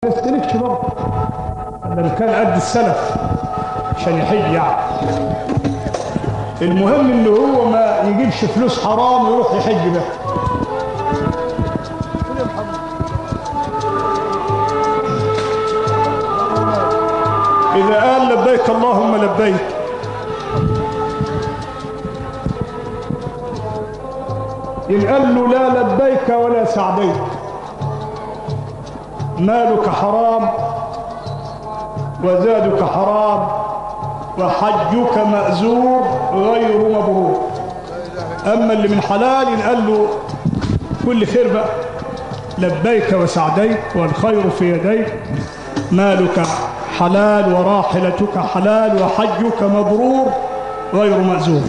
يستلكش برضه لما كان قد السلف عشان يحج يعني. المهم انه هو ما يجيبش فلوس حرام ويروح يحج بها. اذا قال لبيك اللهم لبيك ينقال له لا لبيك ولا سعديك، مالك حرام وزادك حرام وحجك مأزور غير مبرور. أما اللي من حلال ينقال له كل خير بقى، لبيك وسعديك والخير في يديك، مالك حلال وراحلتك حلال وحجك مبرور غير مأزور.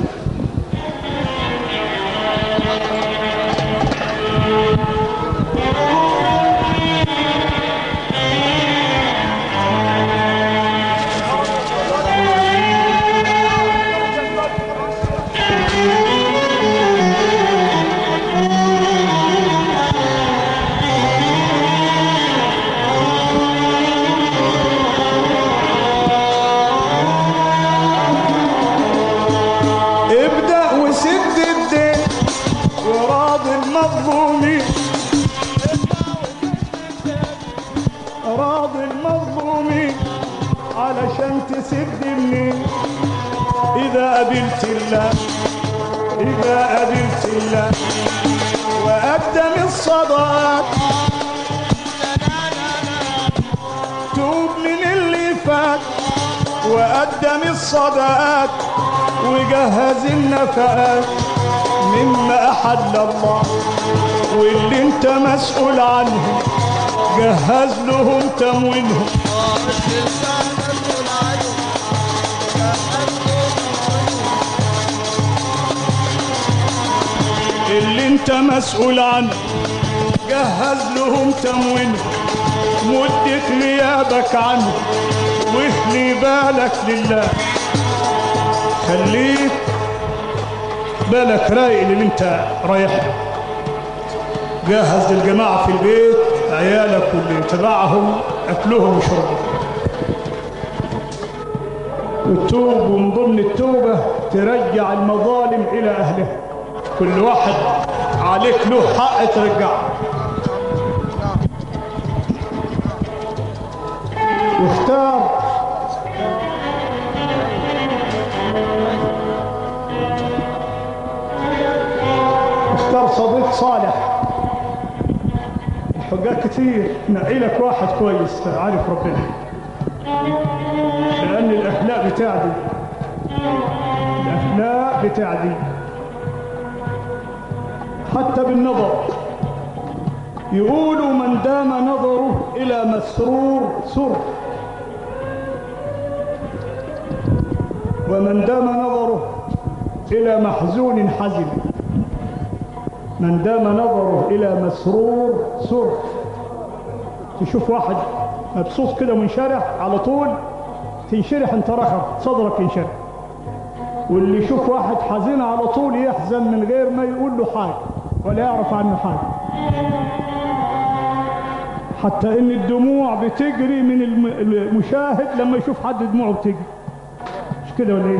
راضي المظلومين علشان تسد منين. إذا قابلت الله وقدم الصدقات توب من اللي فات، وقدم الصدقات وجهز النفقات مما أحل الله، واللي انت مسؤول عنه جهز لهم تموينهم. اللي انت مسؤول عنه جهز لهم تموينهم، مدة غيابك عنه واخلي بالك لله. خليك بالك رايق اللي انت رايح. جهز للجماعة في البيت عيالك واللي تبعهم أكلهم وشربهم. والتوب ومن ضمن التوبة ترجع المظالم إلى أهلها. كل واحد عليك له حق ترجعه. واختار صديق صالح. الحجاج كتير، نقي لك واحد كويس عارف ربنا، لأن الأخلاق بتعدي حتى بالنظر. يقولوا من دام نظره إلى مسرور سر، ومن دام نظره إلى محزون حزن. من دام نظره إلى مسرور سر. تشوف واحد مبسوط كده منشرح على طول تنشرح انت رخر صدرك ينشرح، واللي يشوف واحد حزين على طول يحزن من غير ما يقول له حاجة ولا يعرف عنه حاجة. حتى ان الدموع بتجري من المشاهد لما يشوف حد دموعه بتجري، مش كده ولا ايه؟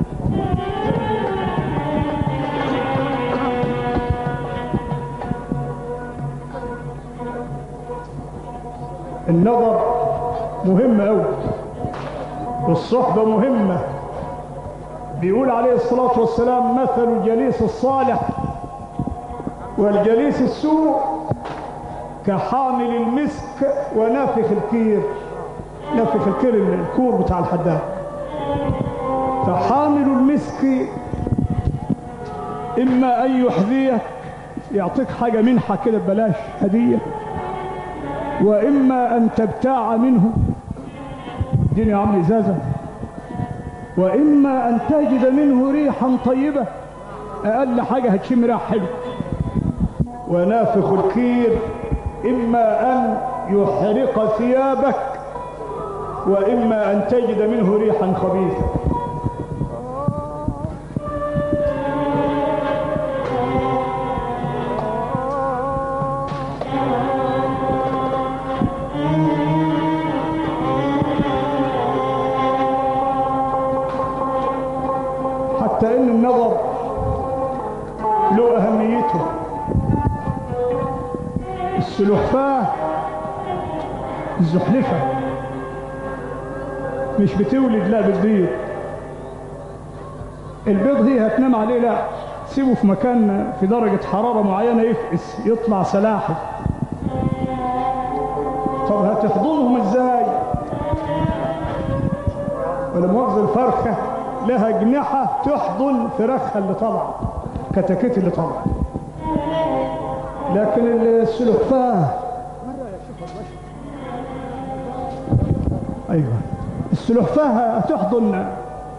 النظر مهم أوي، والصحبة مهمة. بيقول عليه الصلاة والسلام مثل الجليس الصالح والجليس السوء كحامل المسك ونافخ الكير. نافخ الكير الكور بتاع الحداد. فحامل المسك إما أن يحذيك يعطيك حاجة منحة كده ببلاش هدية، وإما أن تبتاع منه دين يا عم إزازة، وإما أن تجد منه ريحا طيبة، أقل حاجة هتشم ريح حلو. ونافخ الكير إما أن يحرق ثيابك، وإما أن تجد منه ريحا خبيثة. لأن النظر له أهميته. السلحفاة الزحلفة مش بتولد، لا بتبيض. البيض هي هتنام عليه، لا سيبه في مكان في درجة حرارة معينة يفقس يطلع سلاحف. طب هتحضنهم ازاي؟ ولا مؤاخذة الفرخة لها جناحة تحضن فراخها اللي طلع، كتاكيت اللي طلع. لكن السلحفاة ايوه السلحفاة هتحضن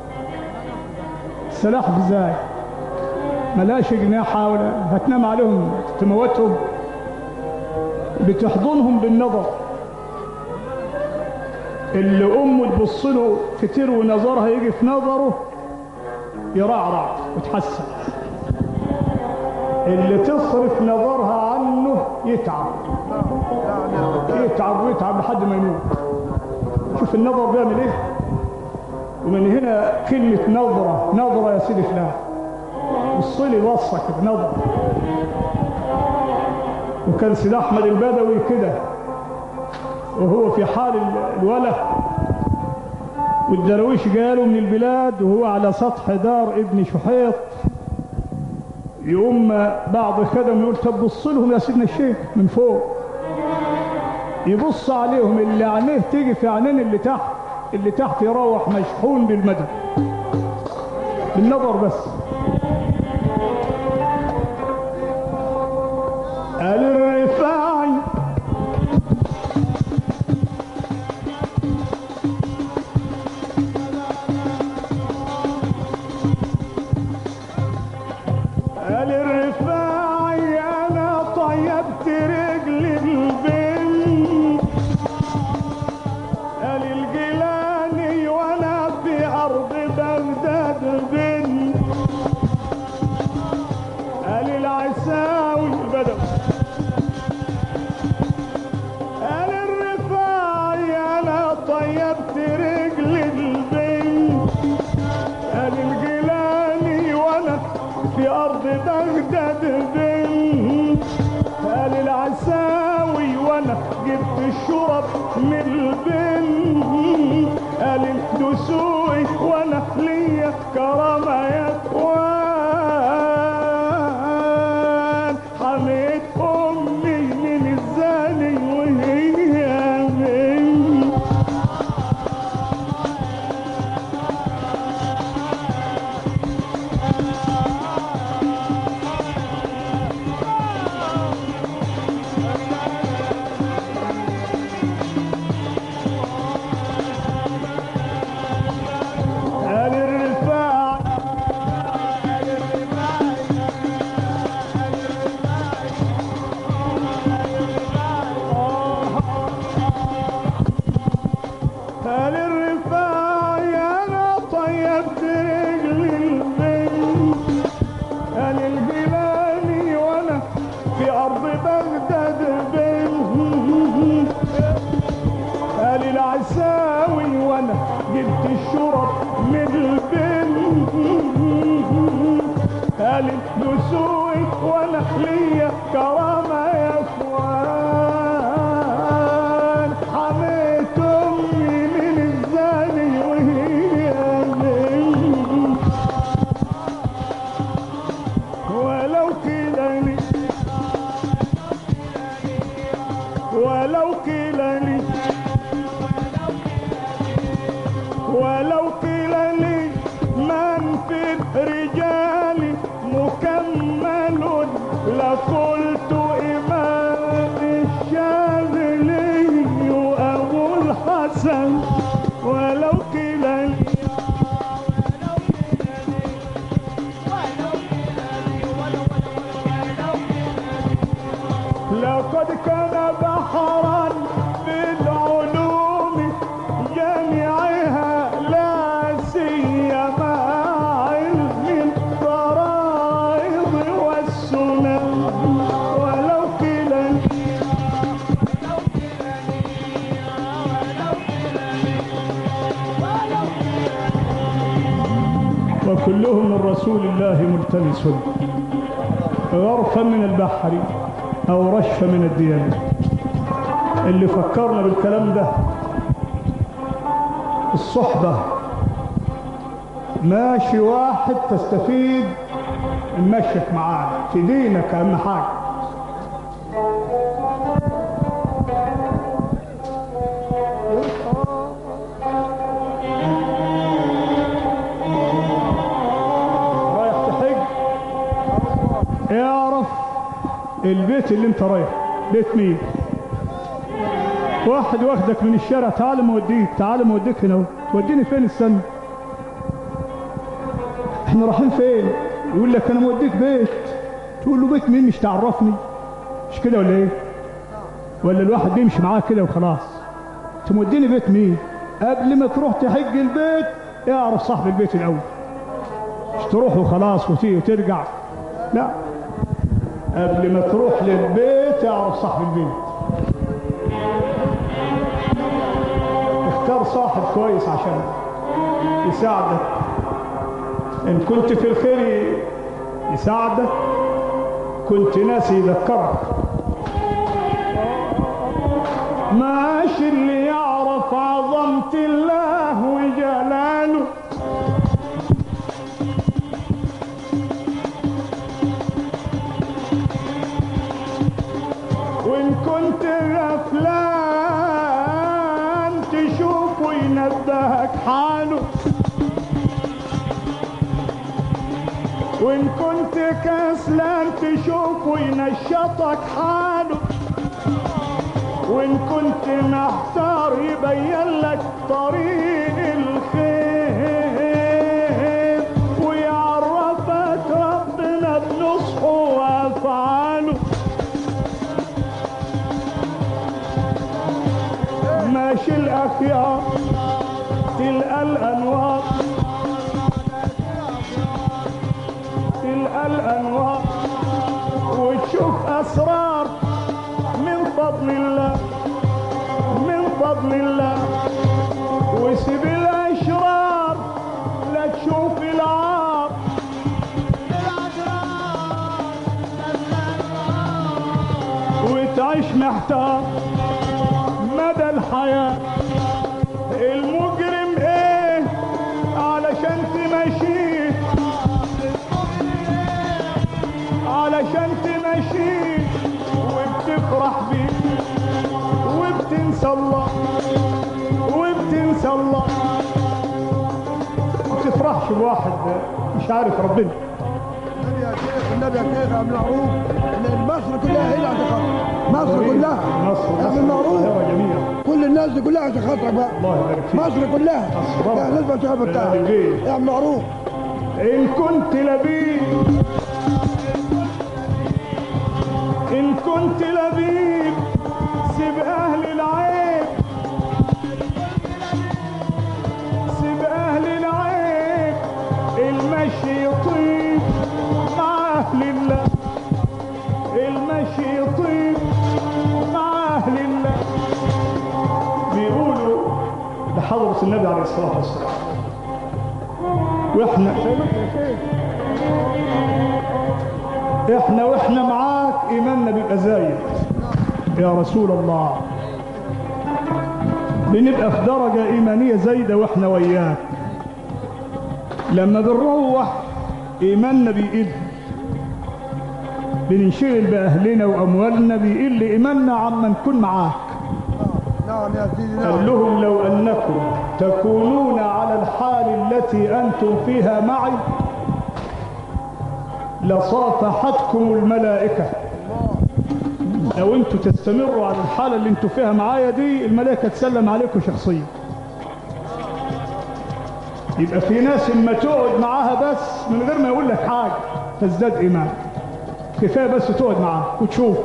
سلاحف ازاي؟ ملاش جناحة ولا هتنام عليهم تموتهم. بتحضنهم بالنظر. اللي امه تبص له كتير ونظرها يجي في نظره يرعرع وتحسن. اللي تصرف نظرها عنه يتعب ويتعب لحد ما يموت. شوف النظر بيعمل ايه. ومن هنا كلمة نظرة يا سيدي فلان، وصلي الوصفة كده نظرة. وكان سيد أحمد البدوي كده وهو في حال الوله، والدرويش جاله من البلاد وهو على سطح دار ابن شحيط، يقوم بعض خدم يقول طب بص لهم يا سيدنا الشيخ من فوق. يبص عليهم اللي عينيه تيجي في عينين اللي تحت يروح مشحون بالمدى بالنظر بس. قال الرفاعي انا طيبت رجل البنت. قال الجيلاني وانا في ارض بغداد بنت. قال العساوي بدأ. قال الرفاعي انا طيبت رجل البنت. قال الجيلاني وانا في ارض بغداد بنت. قال العساوي وانا جبت الشرب من البنت. قال الدسوقي وانا ليا كرامه يا اخوان. حميت امي من الزاني وهي بنت. الدسوقي وانا ليا كرامه يا اخوان. حميت امي من الزاني وهي بنت. ولو كلاني من في الرجال مكمل لقلت إمام الشاذلي أبو الحسن. ولو كلاني لقد كان بحرا بالعلوم جميعها لا سيما علم الفرائض والسنن. ولو كلاني كلهم من رسول الله ملتمس غرفا من البحر أو رشفا من الديانة. اللي فكرنا بالكلام ده الصحبة. ماشي واحد تستفيد من مشيك معاه في دينك أهم حاجة. اعرف البيت اللي انت رايح بيت مين. واحد واخدك من الشارع، تعال موديك، تعال موديك هنا. توديني فين؟ السنة احنا رايحين فين؟ يقول لك انا موديك بيت. تقول له بيت مين؟ مش تعرفني؟ مش كده ولا ايه؟ ولا الواحد بيمشي معاه كده وخلاص؟ تموديني بيت مين؟ قبل ما تروح تحج البيت اعرف صاحب البيت الاول، مش تروح وخلاص وترجع. لا، قبل ما تروح للبيت اعرف صاحب البيت. اختار صاحب كويس عشان يساعدك. ان كنت في الخير يساعدك، كنت ناسي يذكرك. ماشي اللي يعرف عظمة الله وجلاله، وإن كنت غفلان تشوفه ينبهك حاله، وإن كنت كسلان تشوفه ينشطك حاله، وإن كنت محتار يبين لك طريق الخير، ويعرفك ربنا بنصحه وأفعاله. ماشي الأخيار تلقى الأنوار، تلقى الأنوار وتشوف أسرار من فضل الله، من فضل الله. وسيب الأشرار لا تشوف العار، وتعيش محتار مدى الحياة. المجرم ايه علشان تمشيه، علشان تمشيه وبتفرح بيه وبتنسى الله، وبتنسى الله. ما تفرحش بواحد مش عارف ربنا. النبي يا شيخ، النبي يا شيخ عبد المعروف، مصر كلها هي اللي هتخاطر، مصر كلها. مصر عبد المعروف جميعا، كل الناس دي كلها هتخاطرك بقى. الله يبارك فيك. مصر كلها لازم الشعب بتاعها يا عبد المعروف. إن كنت لبيب، إن كنت لبيب سيب أهل العيب، سيب أهل العيب. المشي يطيب مع أهل الله، المشي يطيب مع أهل الله. بيقولوا لحضرة النبي عليه الصلاة والسلام، واحنا معاك ايماننا بيبقى زايد يا رسول الله. بنبقى في درجة ايمانية زايدة واحنا وياك. لما بنروح ايماننا بيقل، بننشغل باهلنا واموالنا، بيقل ايماننا عما نكون معاك. نعم يا سيدي. قال لهم لو انكم تكونون على الحال التي انتم فيها معي لصافحتكم الملائكة. لو انتوا تستمروا على الحالة اللي انتوا فيها معايا دي، الملائكة تسلم عليكم شخصيا. يبقى في ناس اما تقعد معاها بس من غير ما يقول لك حاجة تزداد ايمان. كفاية بس تقعد معاه وتشوف.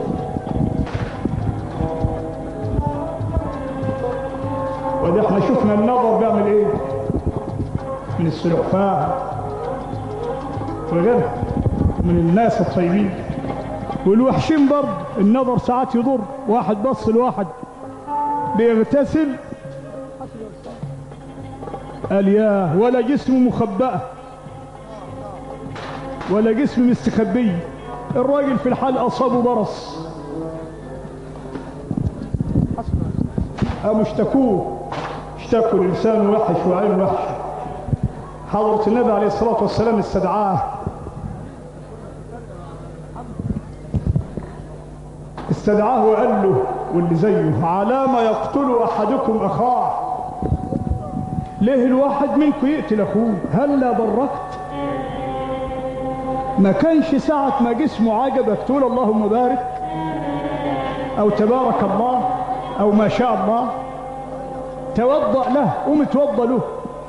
وده احنا شفنا النظر بيعمل ايه من السلحفاة وغيرها من الناس الطيبين. والوحشين برضه النظر ساعات يضر. واحد بص لواحد بيغتسل قال ياه ولا جسمه مخبأة، ولا جسم مستخبي. الراجل في الحال أصابه برص، قاموا اشتكوا الإنسان وحش وعين وحش. حضرة النبي عليه الصلاة والسلام استدعاه وقال له واللي زيه: على ما يقتل أحدكم أخاه؟ ليه الواحد منكم يقتل أخوه؟ هلا بركت؟ ما كانش ساعة ما جسمه عجبك تقول اللهم بارك أو تبارك الله أو ما شاء الله؟ توضأ له، قوم اتوضأ له.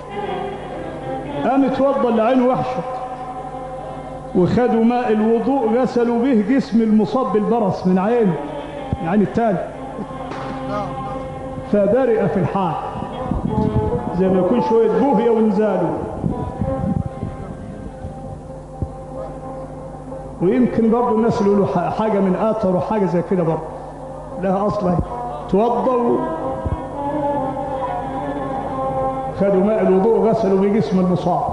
قام اتوضأ لعينه وحشة، وخدوا ماء الوضوء غسلوا به جسم المصاب بالبرص من عينه، من عين التاني، فبرئ في الحال زي ما يكون شوية بوهية وانزالوا. ويمكن برضه الناس اللي يقولوا حاجة من آثر وحاجة زي كده برضه لها أصلا. توضوا خدوا ماء الوضوء غسلوا بجسم المصاب.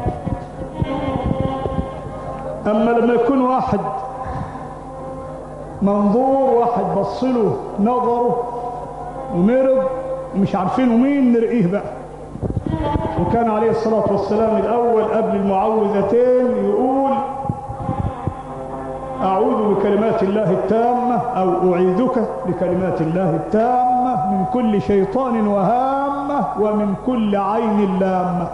أما لما يكون واحد منظور، واحد بصله نظره ومرض ومش عارفينه مين، نرقيه بقى. وكان عليه الصلاة والسلام الأول قبل المعوذتين يقول: أعوذ بكلمات الله التامة، أو أعيذك بكلمات الله التامة من كل شيطان وهامة ومن كل عين لامة.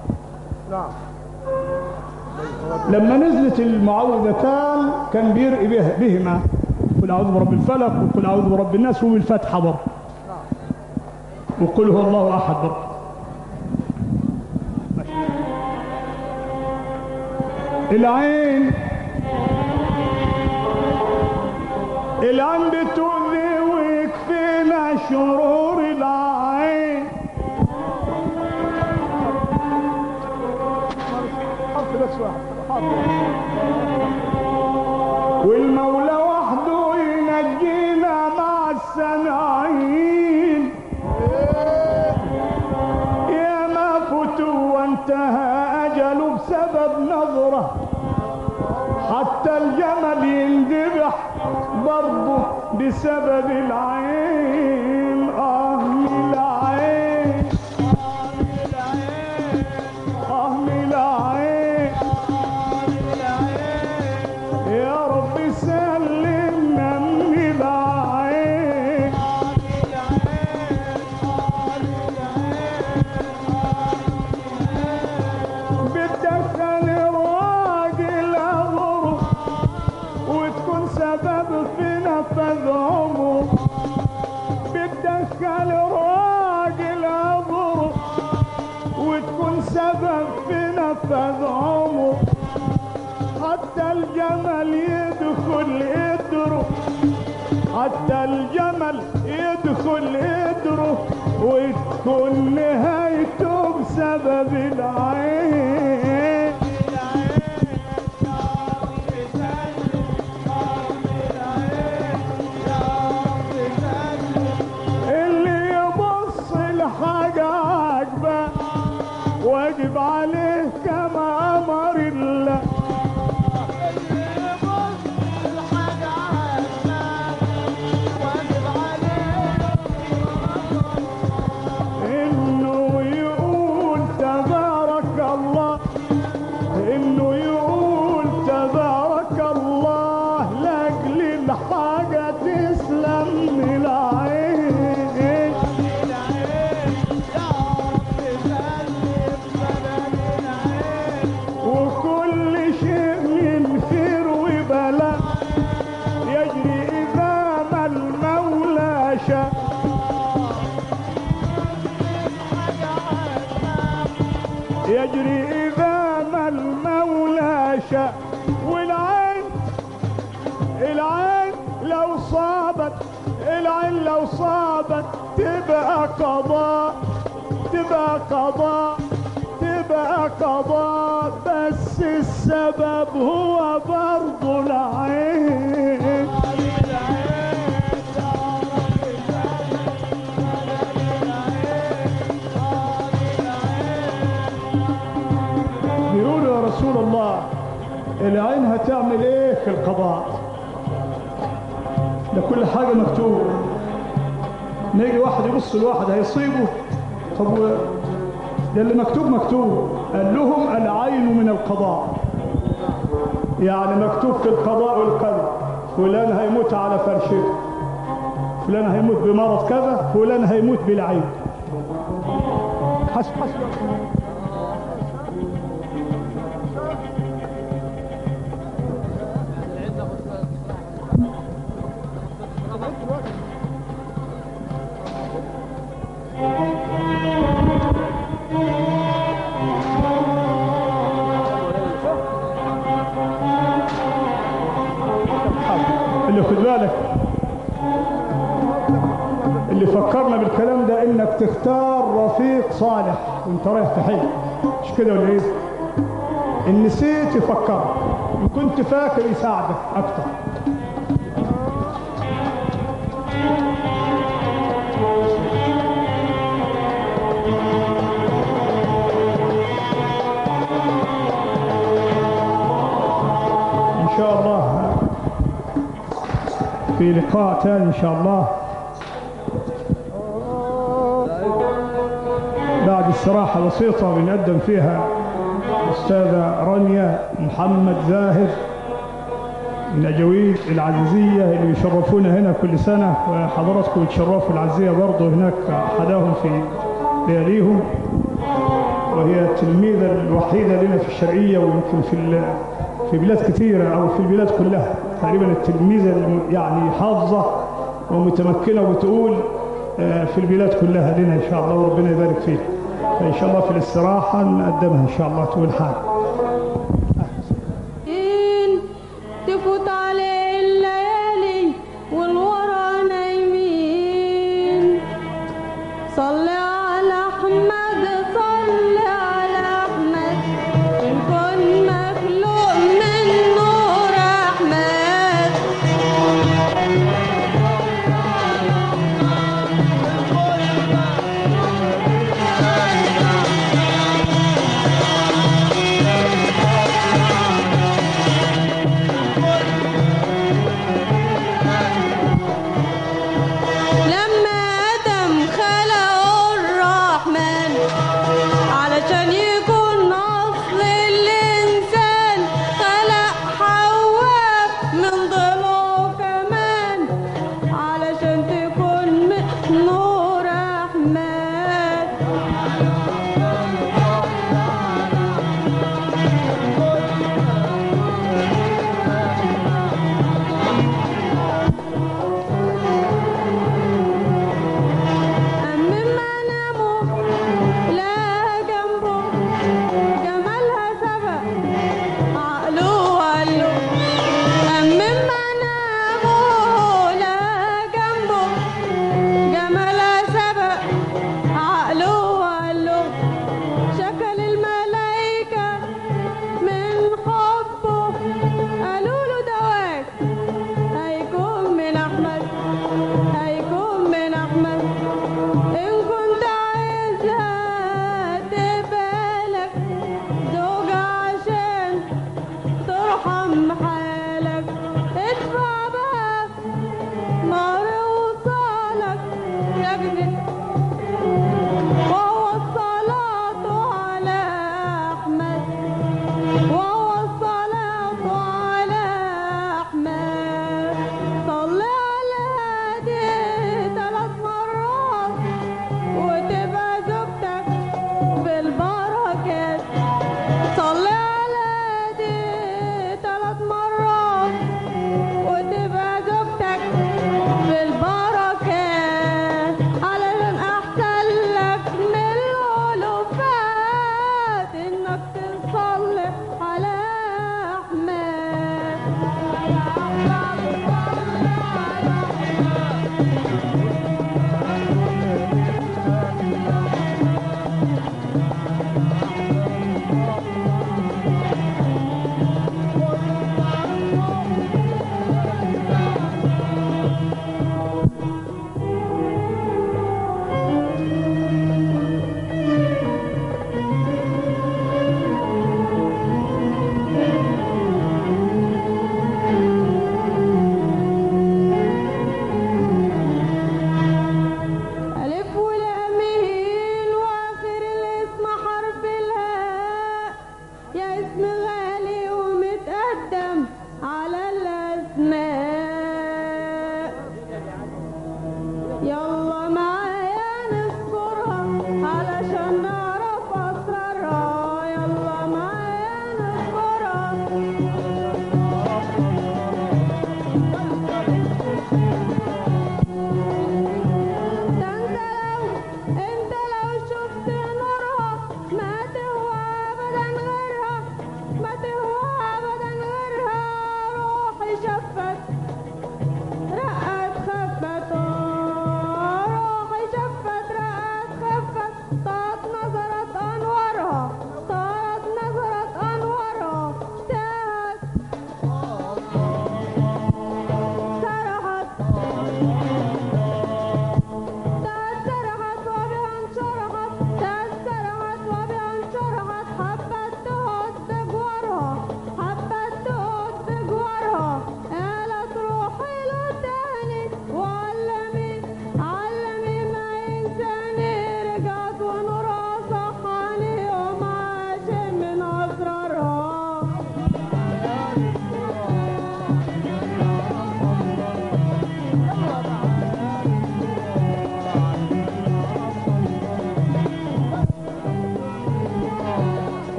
لما نزلت المعوذتان كان بيرقي بهما: قل أعوذ برب الفلق وقل أعوذ برب الناس، وبالفتحة برضه، وقل هو الله أحد برضه. العين بتؤذي ويكفينا شرور العين. والمولى وحده ينجينا مع السنعين. يا ما فتوا وانتهى أجله بسبب نظرة، حتى الجمل ينذبح برضه بسبب العين. من العين، من العين، يا رب سلمنا من العين. بتدخل الراجل أمره وتكون سبب في نفذ عمره. بتدخل الراجل أمره وتكون سبب في نفذ عمره. حتى الجمل يدخل قدره، حتى الجمل يدخل قدره، وتكون نهايته بسبب العين. اللي يبص لحاجة عاجبة واجب عليه كما أمر الله. إنه يقول تبارك الله، إنه يقول تبارك الله لأجل الحاجة تسلم من العين. وكل شيء من خير وبلاء يجري إذا ما المولى شاء. يجري إذا ما المولى شاء. والعين لو صابت، العين لو صابت تبقى قضاء، تبقى قضاء، تبقى قضاء. بس السبب هو برضو العين. بيقولوا يا رسول الله العين هتعمل ايه في القضاء؟ ده كل حاجة مكتوب. نيجي واحد يبص لواحد هيصيبه، طب ده اللي مكتوب مكتوب. قال لهم العين من القضاء، يعني مكتوب في القضاء والقدر فلان هيموت على فرشته، فلان هيموت بمرض كذا، فلان هيموت بالعين. حسب اللي خد بالك اللي فكرنا بالكلام ده انك تختار رفيق صالح وانت رايح تحج، مش كده ولا ايه؟ ان نسيت يفكرك، ان كنت فاكر يساعدك اكتر. ان شاء الله في لقاء ثاني ان شاء الله بعد استراحة بسيطة بنقدم فيها الأستاذة رانيا محمد زاهر من أجويد العزيزية اللي يشرفونا هنا كل سنة، وحضراتكم تشرفوا العزيزية برضه هناك حداهم في لياليهم، وهي التلميذة الوحيدة لنا في الشرقية ويمكن في بلاد كثيرة أو في البلاد كلها تقريبا التلميذة يعني حافظة ومتمكنة وبتقول في البلاد كلها لنا إن شاء الله، وربنا يبارك فيها. فإن شاء الله في الاستراحة نقدمها إن شاء الله تقول حاجة. تفوت عليه الليالي والورى نايمين، صلي على أحمد صلي على أحمد، إن كن مخلوق من نور أحمد. لما آدم خلقه الرحمن علشان يكون أصل الإنسان، خلق حواء من ضلعه كمان علشان تكون من نور أحمد. أمم منامه لا جنبه جمالها سبق عقله وقاله، أمم منامه لا جنبه جمالها سبق عقله وقاله،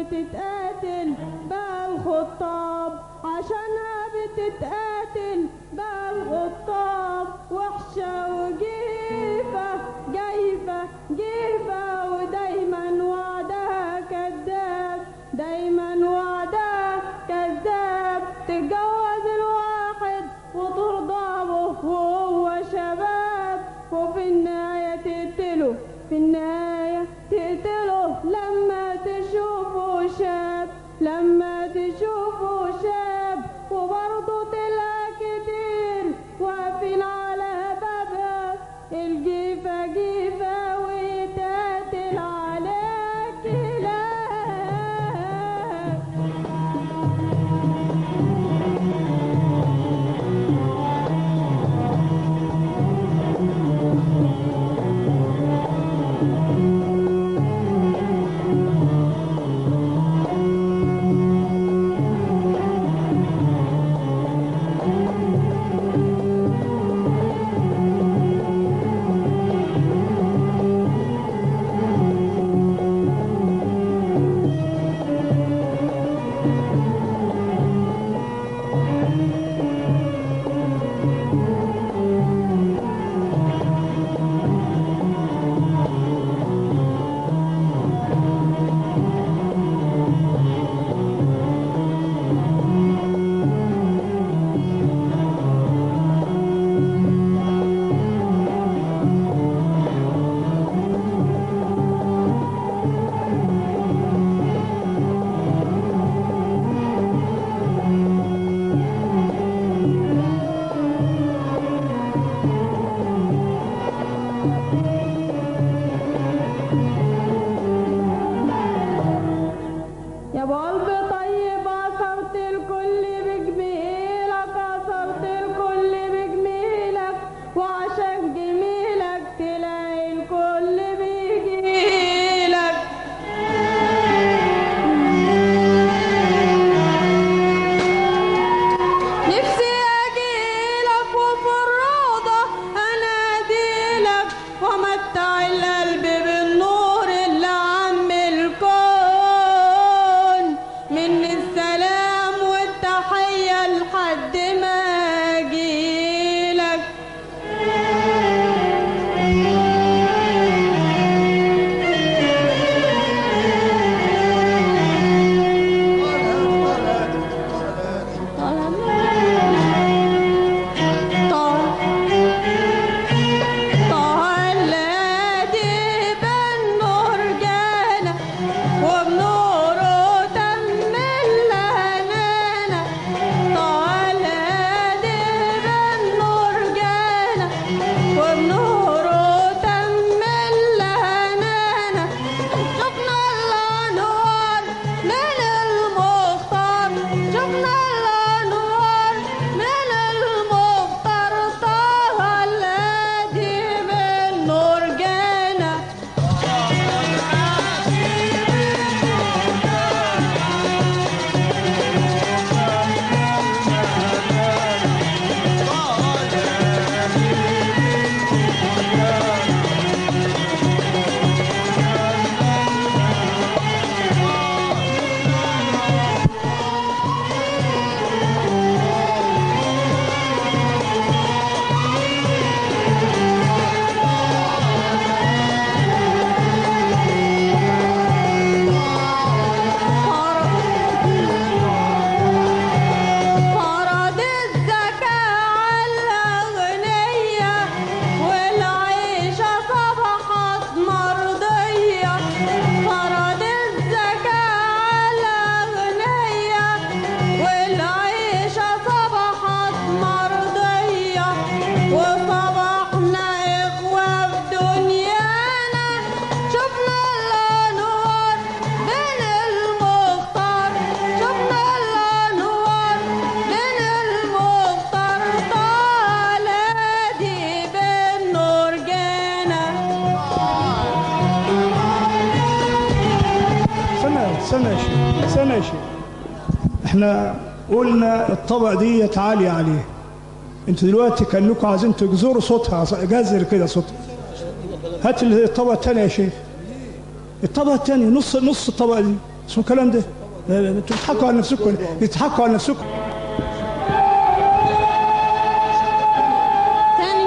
بتتقاتل بقى الخطاب، عشانها بتتقاتل بقى الخطاب. وحشة وجيفة جايفة جيفة، ودايما وعدها كذاب، دايما وعدها كذاب. تتجوز الواحد وترضى به وهو شباب، وفي النهاية تقتله، في النهاية تقتله لما تشوفه شاب، لما تشوفه شاب. وبرضه تلاقي كتير واقفين على بابها، الجيفة جيفة ويتقاتل على كلاب. يا قلب طيب عصرت الكل بجميلك، عصرت الكل بجميلك، وعشان جميلك تلاقي الكل بيجيلك. نفسي اجيلك وفي الروضة اناديلك، ومتع القلب بالنور اللي عم الكون. من السلام والتحية لحد ما اجيلك. استنى يا شيخ، احنا قلنا الطبق ديت عالية عليه. انتوا دلوقتي كانكم عايزين تجزروا صوتها، جزر كده صوتها. هات الطبق الثاني يا شيخ، الطبق الثاني، نص الطبق دي شو الكلام ده؟ انتوا بتضحكوا على نفسكم، بتضحكوا على نفسكم. تاني.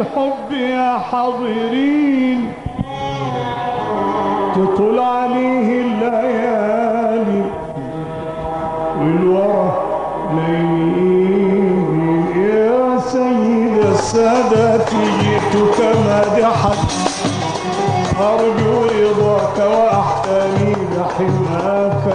الحب يا حاضرين تطول عليه الليالي والورى ليل. يا سيد السادات جئتك مادحا أرجو رضاك وأحتمي بحماك.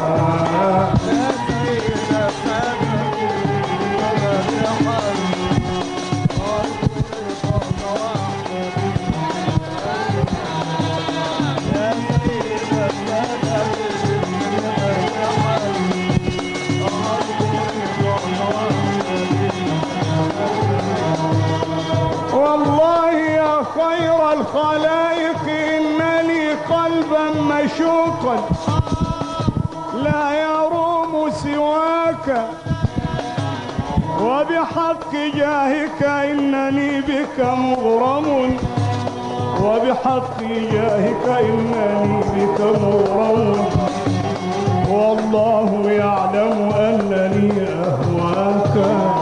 والله يا خير الخلائق إن لي قلبا مشوقا لا يروم سواك، وبحق جاهك إنني بك مغرم، وبحق جاهك إنني بك مغرم. والله يعلم أنني أهواك.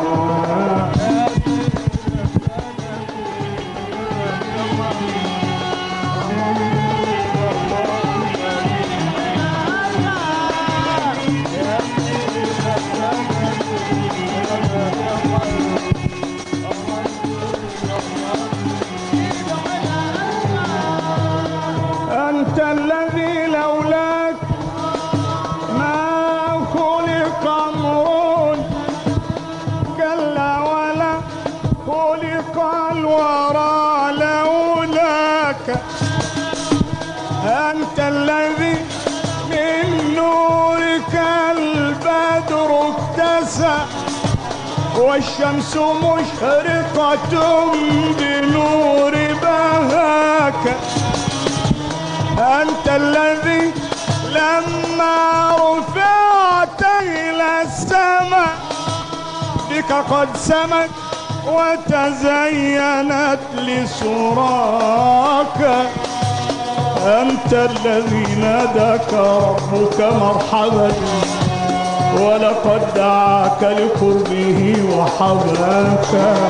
أنت الذي لولاك ما خلق أمر، كلا ولا خلق الورى لولاك. أنت الذي من نورك البدر اكتسى، والشمس مشرقة بنور بهاك. أنت الذي لما رفعت إلى السماء بك قد سمت وتزينت لسراك. أنت الذي ناداك ربك مرحبا ولقد دعاك لقربه وحباك.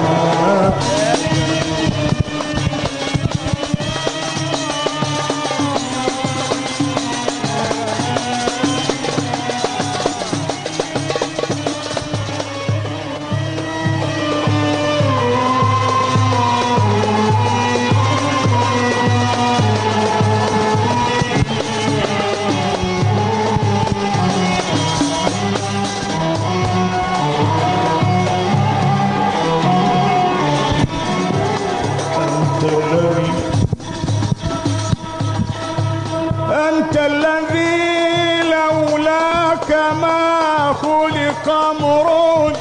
أنت الذي لولاك ما خلق أمر،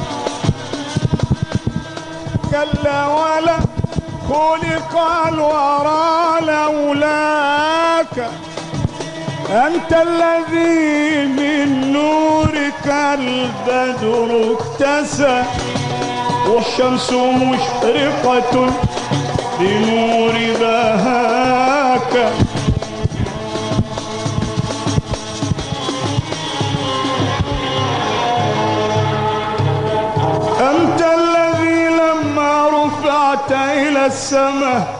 كلا ولا خلق الورى لولاك. أنت الذي من نورك البدر اكتسى، والشمس مشرقة بنور بهاك. أنت الذي لما رفعت إلى السماء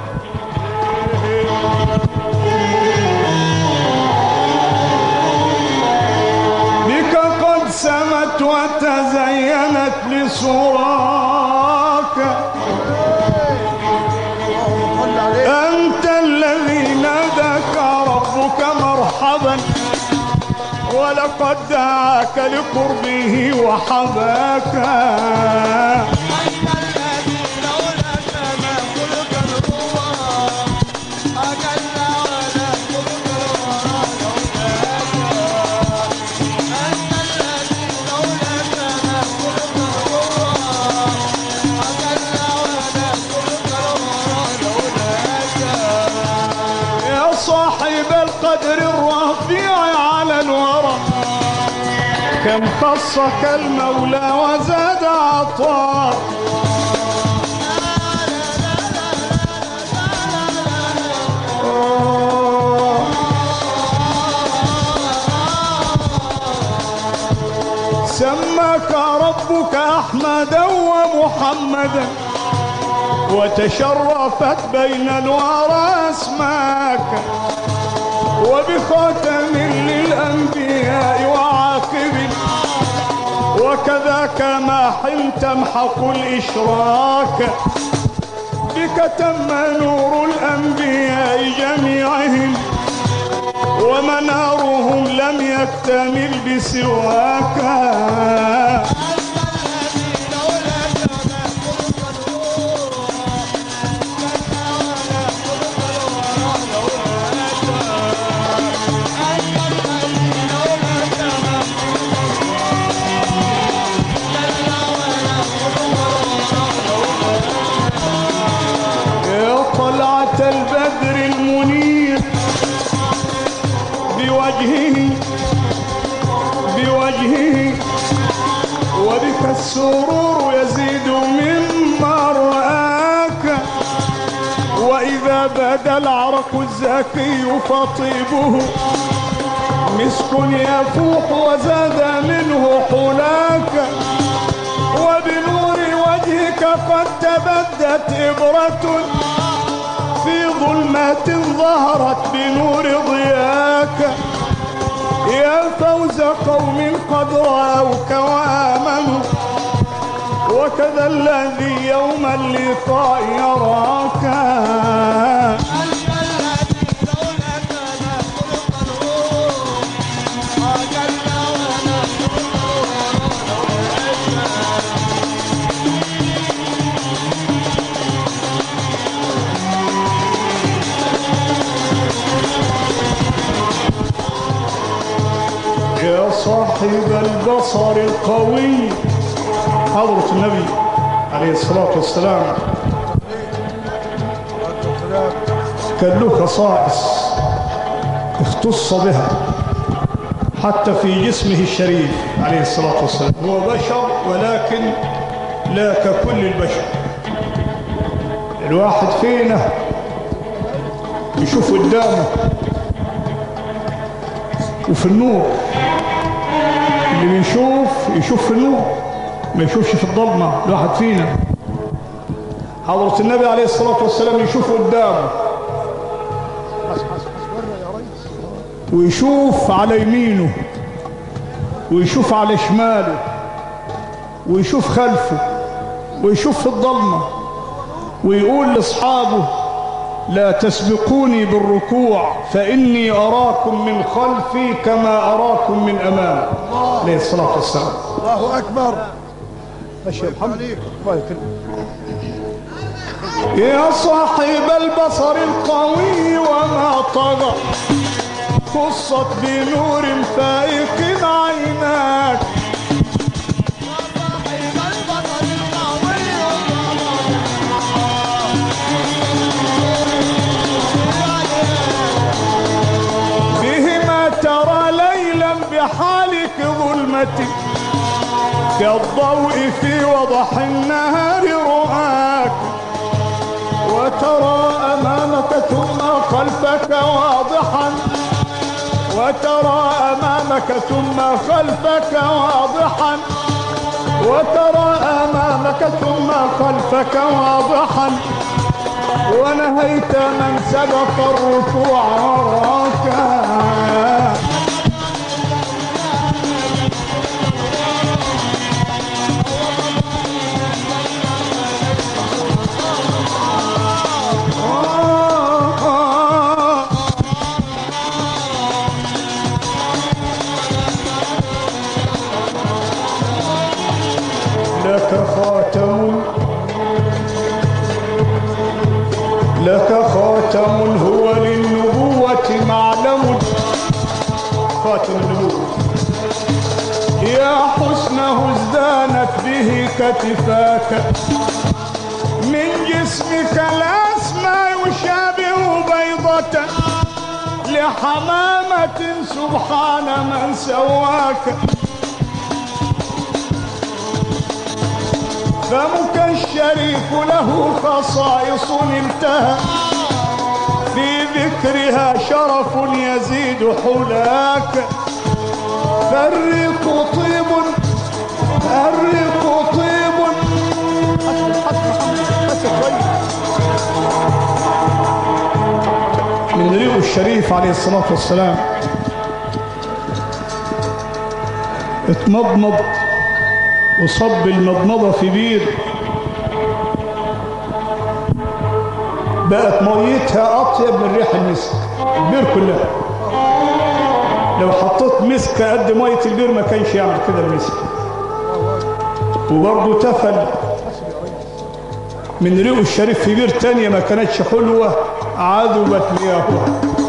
بك قد سمت وتزينت لصراك. أنت الذي ناداك ربك مرحبا ولقد دعاك لقربه وحباك. يا صاحب القدر الرفيع على الورى، كم خصك المولى وزاد عطاك. سماك ربك أحمدا ومحمدا وتشرفت بين الورى اسماك، وبخاتم للأنبياء وعاقب، وكذاك ماح تمحق الإشراك، بك تم نور الأنبياء جميعهم، ومنارهم لم يكتمل بسواك. البدر المنير بوجهه وبك السرور يزيد مما رآك، وإذا بدا العرق الزكي فطيبه مسك يفوح وزاد منه حلاك، وبنور وجهك قد تبدت إبرة في ظلمة ظهرت بنور ضياك، يا فوز قوم قد رأوك وآمنوا، وكذا الذي يوم اللقاء يراك. يا صاحب البصر القوي، حضرة النبي عليه الصلاة والسلام كان له خصائص اختص بها حتى في جسمه الشريف عليه الصلاة والسلام. هو بشر ولكن لا ككل البشر. الواحد فينا يشوف قدامه وفي النور، اللي يشوف في النور ما يشوفش في الظلمة. الواحد فينا حضرة النبي عليه الصلاة والسلام يشوف قدامه ويشوف على يمينه ويشوف على شماله ويشوف خلفه ويشوف في الظلمة، ويقول لأصحابه لا تسبقوني بالركوع فإني أراكم من خلفي كما أراكم من أمامي عليه الصلاة والسلام. الله أكبر. ماشي يا محمد. يا صاحب البصر القوي وما طغى، خصت بنور فائق عيناك، بحالك ظلمتك كالضوء في وضح النهار رؤاك، وترى أمامك ثم خلفك واضحا، وترى أمامك ثم خلفك واضحا، وترى أمامك ثم خلفك واضحا، ونهيت من سبق الركوع وراك. لك خاتم هو للنبوة معلم، خاتم النبوة يا حسنه ازدانت به كتفاك، من جسمك الأسمى يشابه بيضة لحمامة سبحان من سواك، فمك الشريف له خصائص انتهى في ذكرها شرف يزيد حلاك، فالريق طيب الريق طيب الشريف عليه الصلاة والسلام اتمضمض وصب المضمضة في بير، بقت ميتها أطيب من ريح المسك البير كلها. لو حطيت مسك قد مية البير ما كانش يعمل كده المسك. وبرضه تفل من ريقه الشريف في بير تانية ما كانتش حلوة عذبت مياهها.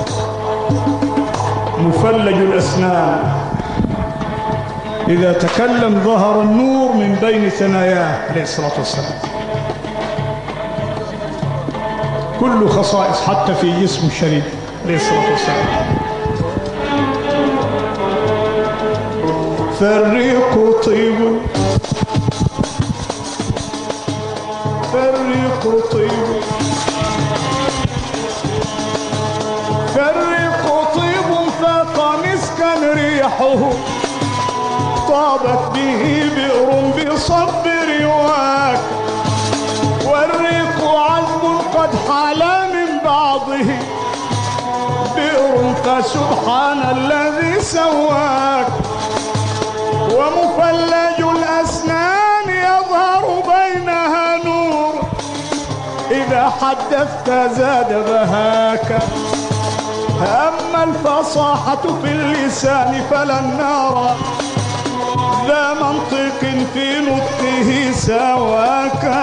مفلج الأسنان إذا تكلم ظهر النور من بين ثناياه عليه الصلاة والسلام. كل خصائص حتى في جسم الشريف عليه الصلاة والسلام. فالريق طيب فالريق طيب فالريق طيب فاق مسكا ريحه طابت به بئر بصب رواك. والريق عذب قد حال من بعضه بئر فسبحان الذي سواك. ومفلج الأسنان يظهر بينها نور إذا حدثت زاد بهاك. أما الفصاحة في اللسان فلن نرى ذا منطق في نطقه سواك.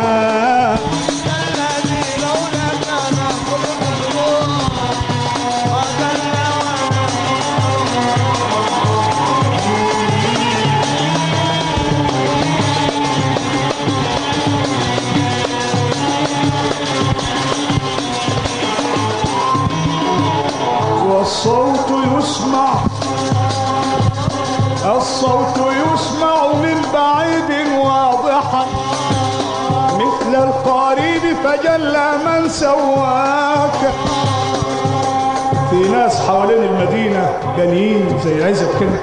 والصوت يسمع الصوت يسمع من بعيد واضحا مثل القريب فجلى من سواك. في ناس حوالين المدينة جانيين زي عزب كده.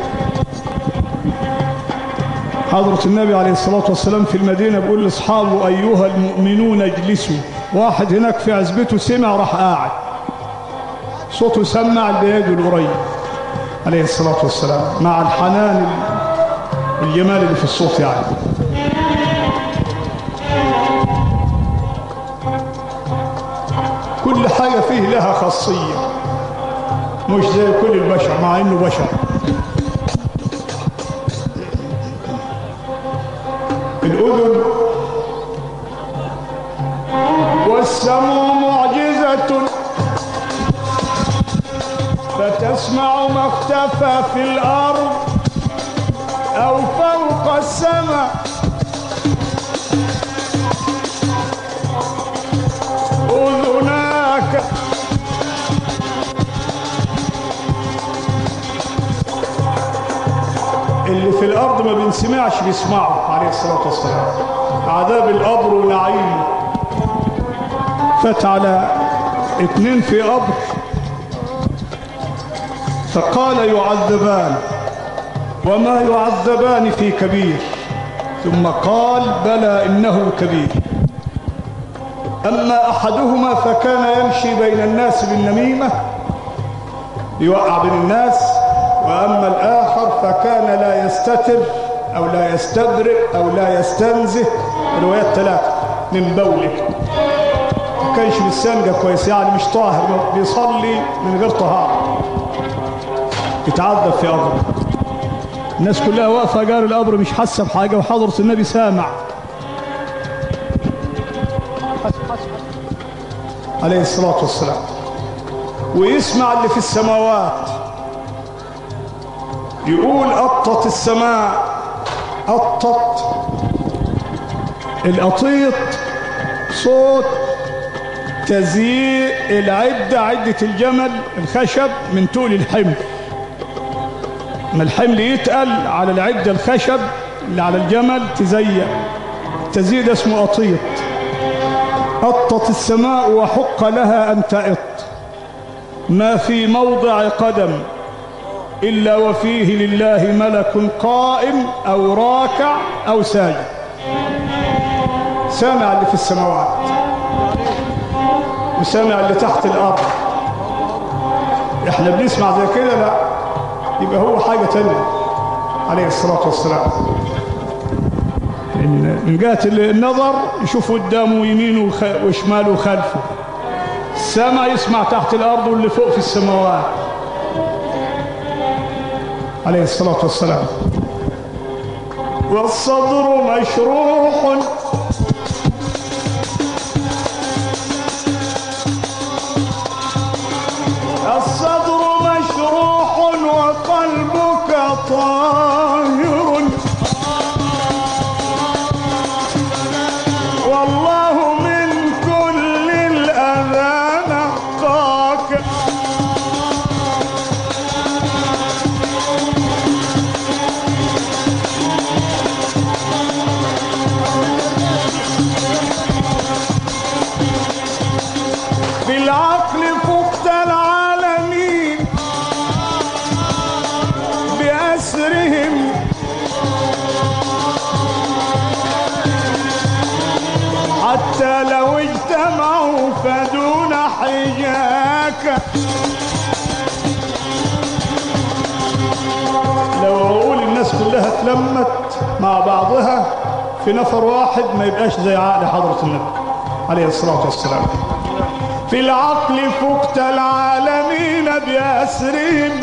حضرة النبي عليه الصلاة والسلام في المدينة بيقول لأصحابه أيها المؤمنون اجلسوا. واحد هناك في عزبته سمع راح قاعد، صوته سمع البعيد والقريب عليه الصلاة والسلام مع الحنان الجمال اللي في الصوت يعني. كل حاجة فيه لها خاصية مش زي كل البشر مع انه بشر. الأذن والسمع معجزة فتسمع ما اختفى في الأرض أو فوق السماء. أذناك اللي في الأرض ما بنسمعش بيسمعه عليه الصلاة والسلام. عذاب القبر ونعيمه. فات على 2 في قبر فقال يعذبان وما يعذبان في كبير، ثم قال بلى إنه كبير. أما أحدهما فكان يمشي بين الناس بالنميمة يوقع بين الناس، وأما الآخر فكان لا يستتر أو لا يستبرئ أو لا يستنزه، روايات 3 من بوله. ما كانش بالسنجة كويس يعني مش طاهر، بيصلي من غير طهارة يتعذب في قبر. الناس كلها واقفة جار القبر مش حاسة بحاجة، وحضرة النبي سامع عليه الصلاة والسلام، ويسمع اللي في السماوات. يقول أطت السماء أطت. الأطيط صوت تزييء العدة، عدة الجمل الخشب من طول الحمل. ما الحمل يتقل على العدة الخشب اللي على الجمل تزيء، التزييء ده اسمه أطيط. أطت السماء وحق لها أن تأط، ما في موضع قدم إلا وفيه لله ملك قائم أو راكع أو ساجد. سامع اللي في السماوات وسامع اللي تحت الأرض. احنا بنسمع زي كده، لا يبقى هو حاجة تانية عليه الصلاة والسلام. من جهة النظر يشوف قدامه يمينه وشماله وخلفه، السماء يسمع تحت الأرض واللي فوق في السماوات عليه الصلاة والسلام. والصدر مشروح الصدر مشروح وقلبك طاهر، والله من كل الأذى نقاك. بالعقل فقت العالمين بأسرهم، حتى لو اجتمعوا فدون حجاك. لو عقول الناس كلها اتلمت مع بعضها في نفر واحد ما يبقاش زي عقل حضرة النبي عليه الصلاة والسلام. في العقل فقت العالمين بأسرهم،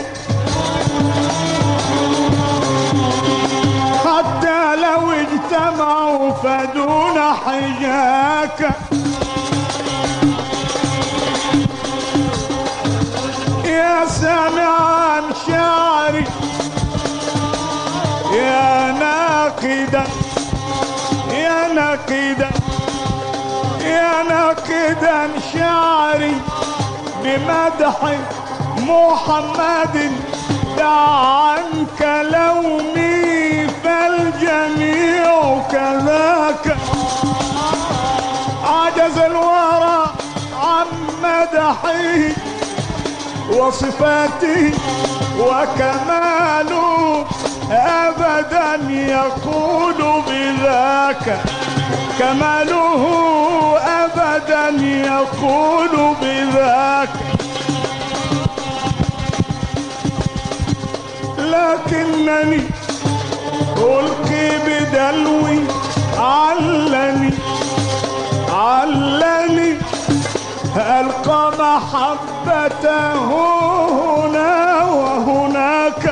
حتى لو اجتمعوا فدون حجاك. يا سامعا شعري يا ناقدا يا ناقدا يا ناقدا شعري بمدح محمد، دع عنك لومي فالجميع كذاك. عجز الورى عن مدحه وصفاته وكماله، أبدا يقول بذاك. كماله أبدا يقول بذاك. لكنني ألقي بدلوي علني ألقى محبته هنا وهناك.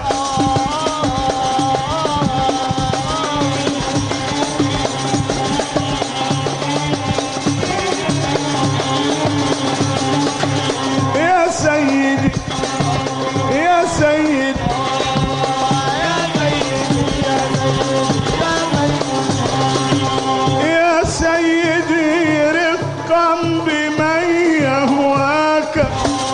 يا سيدي يا سيدي يا سيدي رفقا بمن يهواك.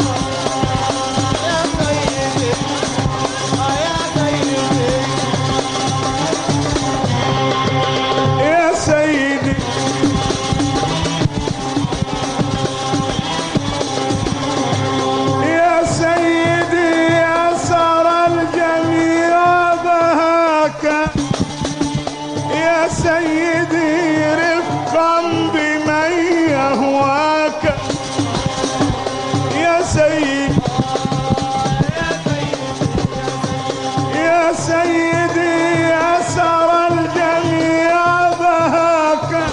يا سيدي يا سيدي يا سر الجميع بهاك. يا سيدي رفقا بمن يهواك. يا سيدي يا سيدي يا سر الجميع بهاك.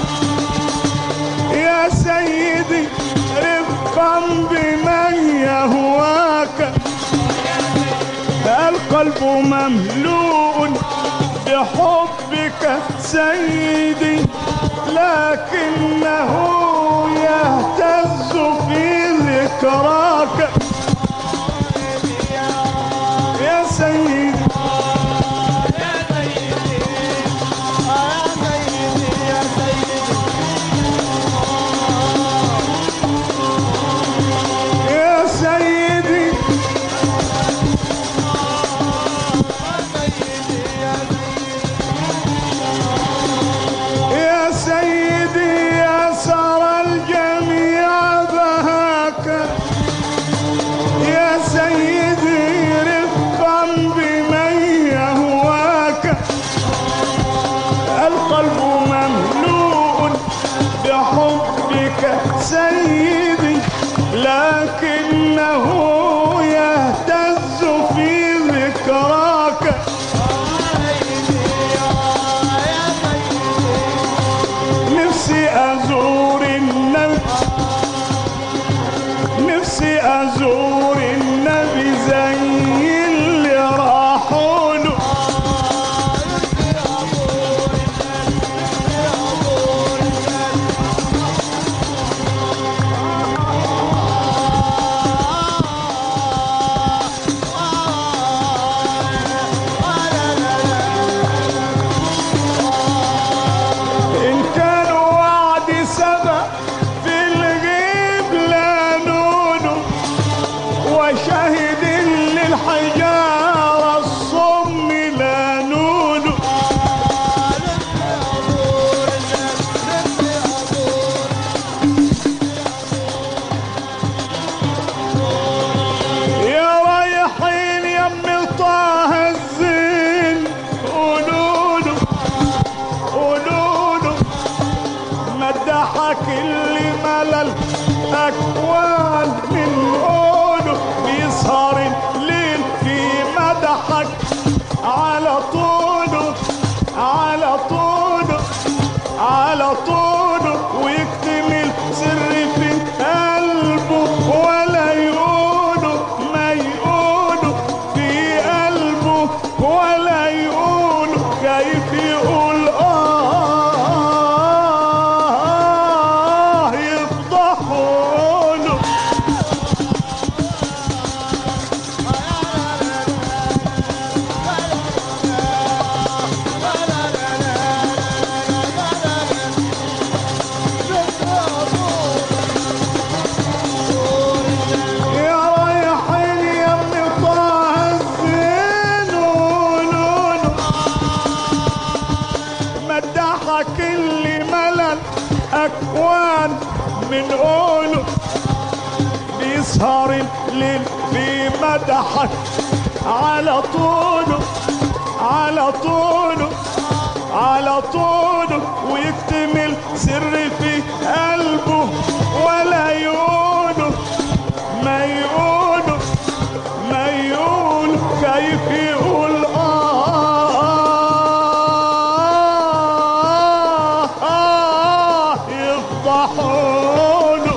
يا سيدي رفقا بمن يهواك. القلب مملوء بحبك سيدي، لكنه يهتز في ذكراك. يا سيدي يا سيدي يا سيدي يا سر الجميع بهاك. يا سيدي رفقا بمن يهواك. القلب مملوء بحبك سيدي، لكنه يهتز ازور النبي زي اللي راحوا له. إن كان وعد سبق في الغيب لانونه، وشاهد للحجارة الصم لانونه. يا رايحين يم طه الزين قولوله قولوله، مدحك اللي ملل اكوان من قوله، بيسهر الليل في مدحك على طوله على طوله على طوله، ويكتمل سر في قلبه ولا يقوله، ما يقوله في قلبه ولا يقوله. كيف يقول يفضحوا له. يا رايحين يم طه الزين قولوله، مدحك اللي ملل اكوان من قوله، بيسهر الليل في مدحك على طوله على طوله على طوله، ويكتمل سر في قلبه ولا يقوله، ما يقوله ما يقوله. كيف يقول يفضحوا له.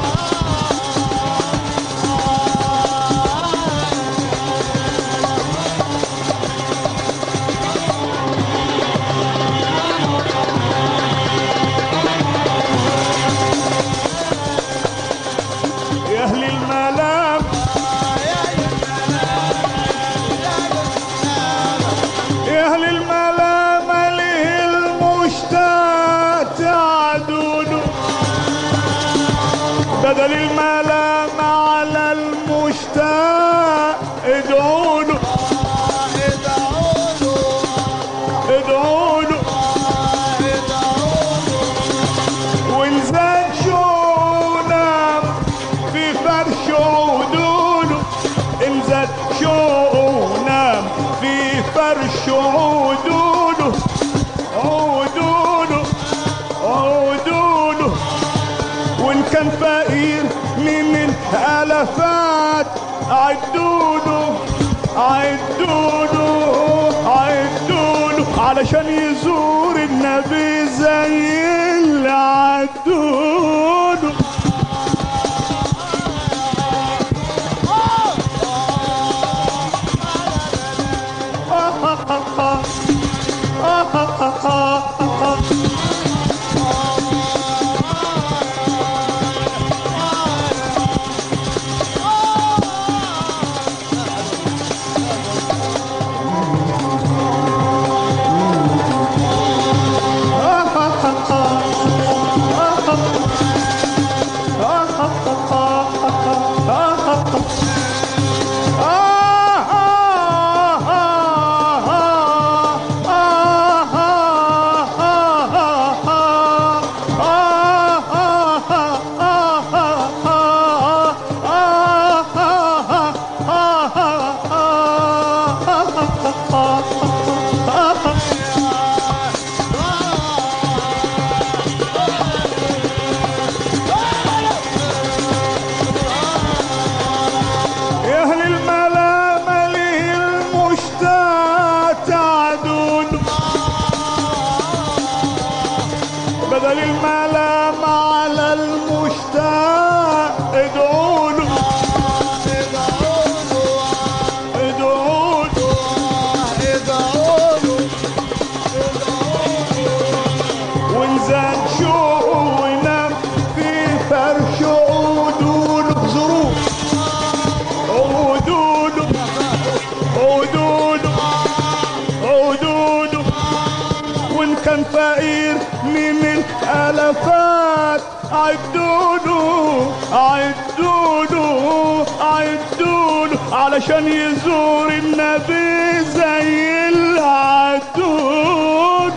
يا اهل الملام يا اهل الملام له المشتاق تعدونه، بدل الملام على المشتاق ادعوا له ادعوا له. وإن زاد شوقنا في فرش عدوله، إن زاد شوقنا في فرش عدوله عدوله عدوله. وإن كان فقير من الآلافات عدوله عدوله عدوله، علشان يزور النبي زي اللي عدوله. بدل الملام على المشتاق ادعوا له عدوله علشان يزور النبي زي العدود.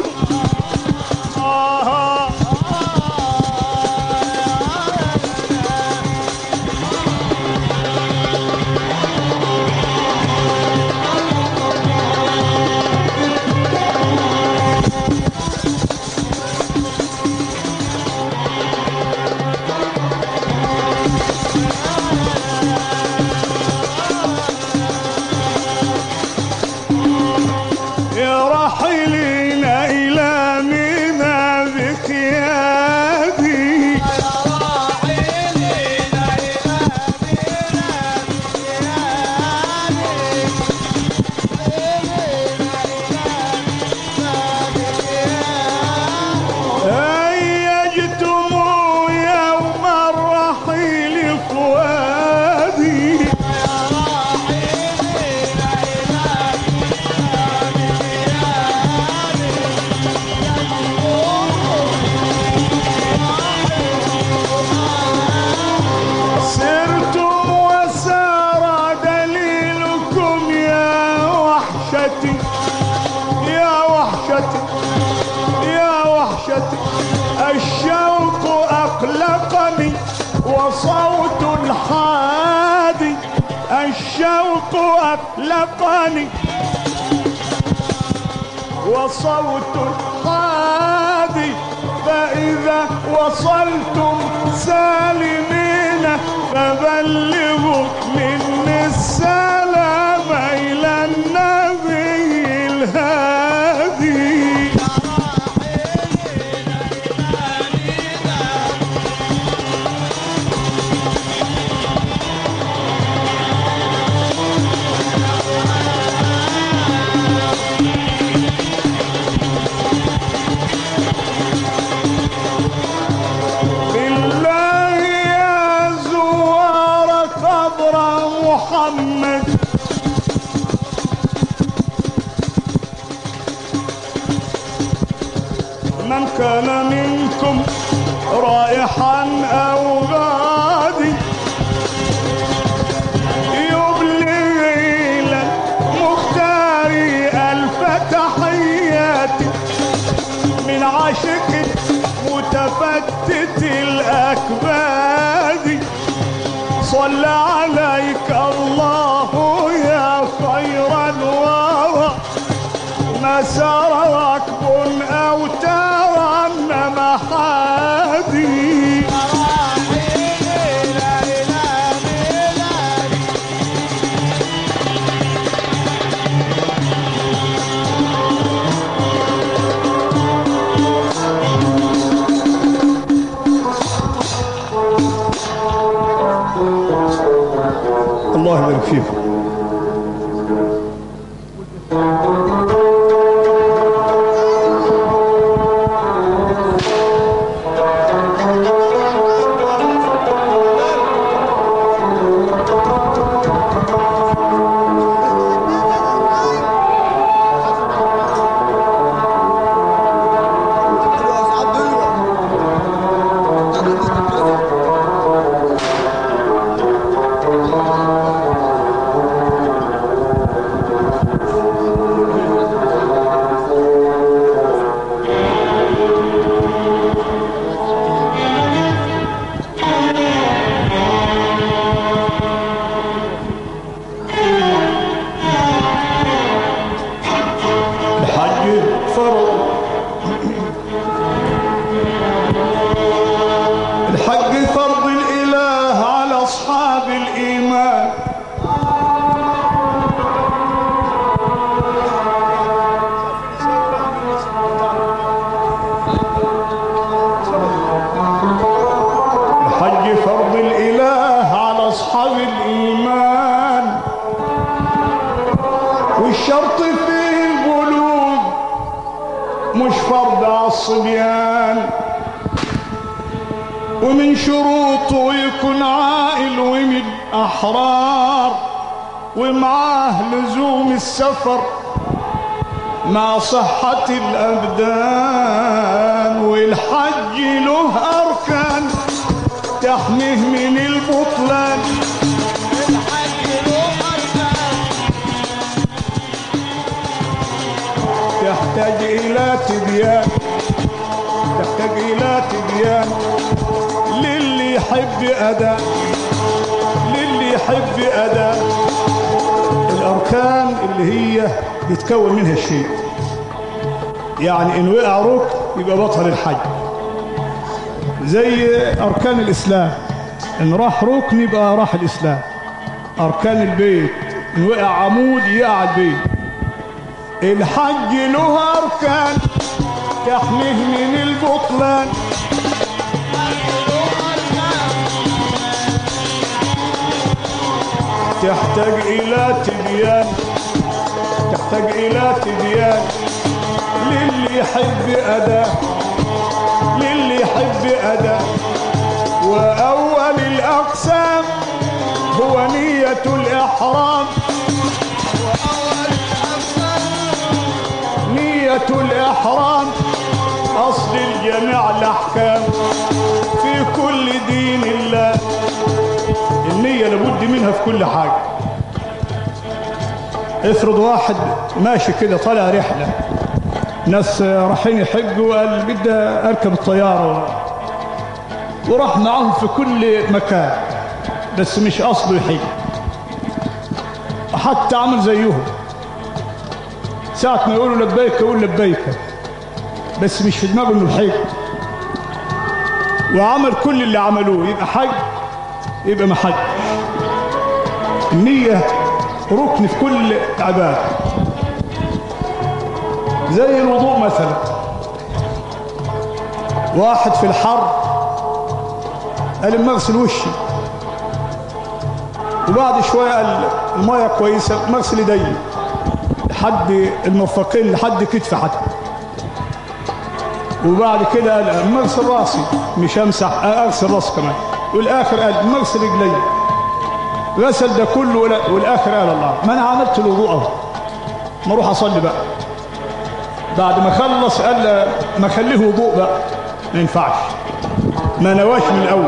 الشوق أقلقني وصوت الحادي، الشوق أقلقني وصوت الحادي، فإذا وصلتم سالمين فبلغوا مني السلام إلى النبي الهادي. محمد من كان منكم رائحا أو غادي يبلغ إلى المختار ألف تحيات من عاشق متفتت الأكباد. صلى عليك الله يا خير الورى، ما سار ركب أو ترنم حادي. الله يبارك فيكم. والشرط في البلوغ مش فرض على الصبيان، ومن شروطه يكون عاقل ومن أحرار، ومعاه لزوم السفر مع صحة الأبدان، والحج له أركان تحميه من البطلان. تحتاج إلى تبيان، تحتاج إلى تبيان للي يحب أداء، للي يحب أداء. الأركان اللي هي بيتكون منها الشيء، يعني إن وقع ركن يبقى بطل الحج، زي أركان الإسلام إن راح ركن يبقى راح الإسلام. أركان البيت إن وقع عمود يقع البيت. الحج له أركان تحميه من البطلان. تحتاج إلى تبيان، تحتاج إلى تبيان للي يحب أداء، للي يحب أداء. وأول الأقسام هو نية الإحرام، نية الإحرام أصل الجميع الأحكام في كل دين الله. النية لابد منها في كل حاجة. افرض واحد ماشي كده طالع رحلة، ناس رايحين يحجوا وقال بدي أركب الطيارة، وراح معهم في كل مكان، بس مش قصده يحج، حتى عمل زيهم، ساعة ما يقولوا لبيك يقول لبيك، بس مش في دماغه انه الحج، وعمل كل اللي عملوه، يبقى حج يبقى ما حج. النية ركن في كل عبادة. زي الوضوء مثلا، واحد في الحر قال اما اغسل وشي، وبعد شويه قال الميه كويسه ما اغسل ايدي لحد المرفقين لحد كتفي حتى، وبعد كده قال اما اغسل راسي مش امسح اغسل راسي كمان، والاخر قال اما اغسل رجلي، غسل ده كله والاخر قال الله ما انا عملت الوضوء اهو ما اروح اصلي بقى. بعد ما خلص قال ما خليه وضوء بقى ما ينفعش، ما نواش من الاول.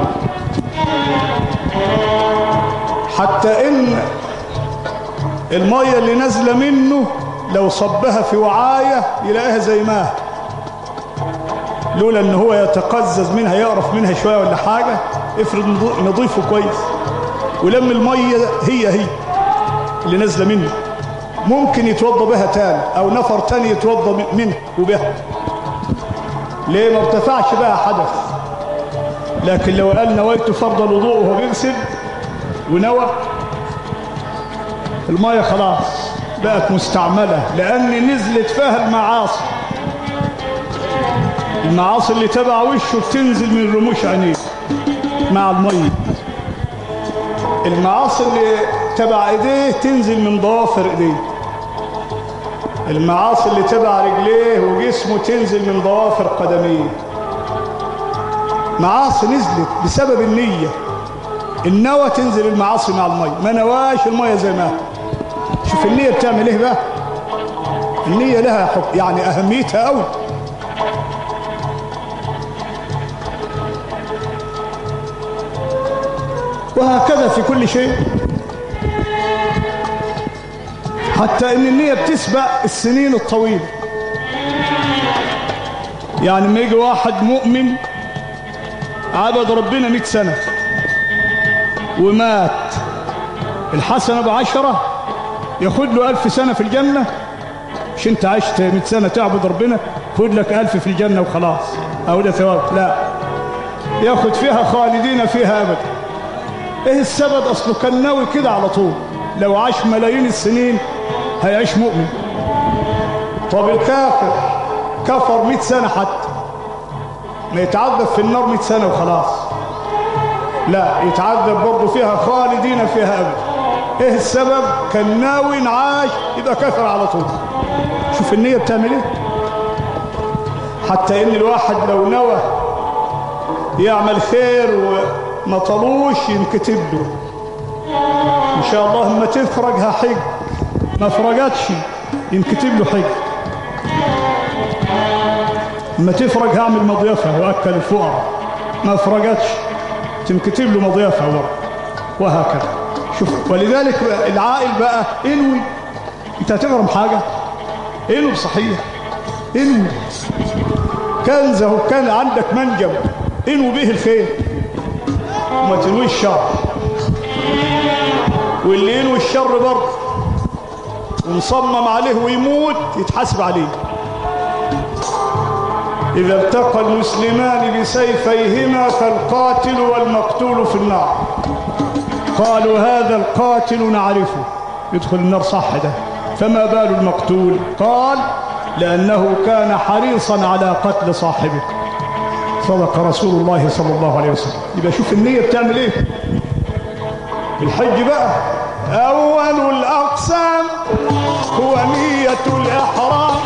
حتى ان الميه اللي نازله منه لو صبها في وعايه يلاقيها زي ما لولا ان هو يتقزز منها يقرف منها شويه ولا حاجه، افرض نضيفه كويس ولم الميه هي اللي نازله منه ممكن يتوضى بها تاني او نفر تاني يتوضى منه وبها، ليه؟ ما ارتفعش بها حدث. لكن لو قال نويت فرض الوضوء وهو بيغسل ونوى، الميه خلاص بقت مستعمله، لان نزلت فيها المعاصي. المعاصي اللي تبع وشه بتنزل من رموش عينيه مع الميه، المعاصي اللي تبع ايديه تنزل من ضوافر ايديه، المعاصي اللي تبع رجليه وجسمه تنزل من ضوافر قدميه. معاصي نزلت بسبب النية، النوى تنزل المعاصي مع المية، ما نواش المية زي ما شوف النية بتعمل ايه بقى. النية لها حكم يعني اهميتها قوي. وهكذا في كل شيء، حتى ان النية بتسبق السنين الطويلة. يعني ما يجي واحد مؤمن عبد ربنا 100 سنة ومات، الحسنة ب10 ياخد له 1000 سنة في الجنة. مش انت عشت 100 سنة تعبد ربنا خد لك 1000 في الجنة وخلاص او ده ثواب، لا، ياخد فيها خالدين فيها ابدا. ايه السبب؟ اصله كان ناوي كده على طول، لو عاش ملايين السنين هيعيش مؤمن. طب الكافر كفر 100 سنة حتى ما يتعذب في النار 100 سنة وخلاص، لا، يتعذب برضه فيها خالدين فيها ابدا. ايه السبب؟ كان ناوي انعاش يبقى كافر على طول. شوف النية بتعمل ايه. حتى ان الواحد لو نوى يعمل خير وما طلوش ينكتب له ان شاء الله اما تفرج هحج، ما فرجتش ينكتب له حج، اما تفرج هعمل مضيفة واكل الفقراء، ما فرجتش تنكتب له مضيافة ورق، وهكذا. شوف، ولذلك العائل بقى انوي، انت هتغرم حاجة انوي صحيح، انوي كنزه، كان عندك منجم انوي به الخير وما تنويش الشر، واللي ينوي الشر برضه ومصمم عليه ويموت يتحاسب عليه. إذا التقى المسلمان بسيفيهما فالقاتل والمقتول في النار. قالوا هذا القاتل نعرفه يدخل النار صح ده، فما بال المقتول؟ قال لأنه كان حريصا على قتل صاحبه. صدق رسول الله صلى الله عليه وسلم. يبقى شوف النية بتعمل ايه. الحج بقى أول الأقسام هو نية الإحرام.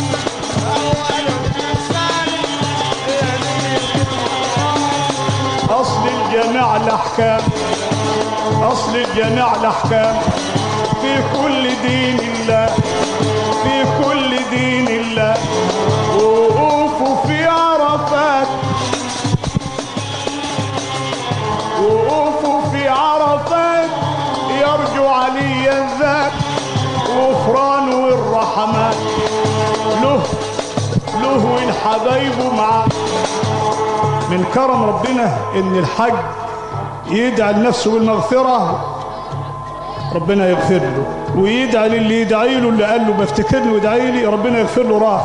أصل الجميع الأحكام، أصل الجميع الأحكام في كل دين الله، في كل دين الله. وقوفوا في عرفات، وقوفوا في عرفات يرجو علي الذات غفران والرحمات. له والحبايب معاه. من كرم ربنا ان الحج يدعي لنفسه بالمغفرة، ربنا يغفر له، ويدعي للي يدعي له، اللي قال له بفتكرني ويدعي لي ربنا يغفر له راح.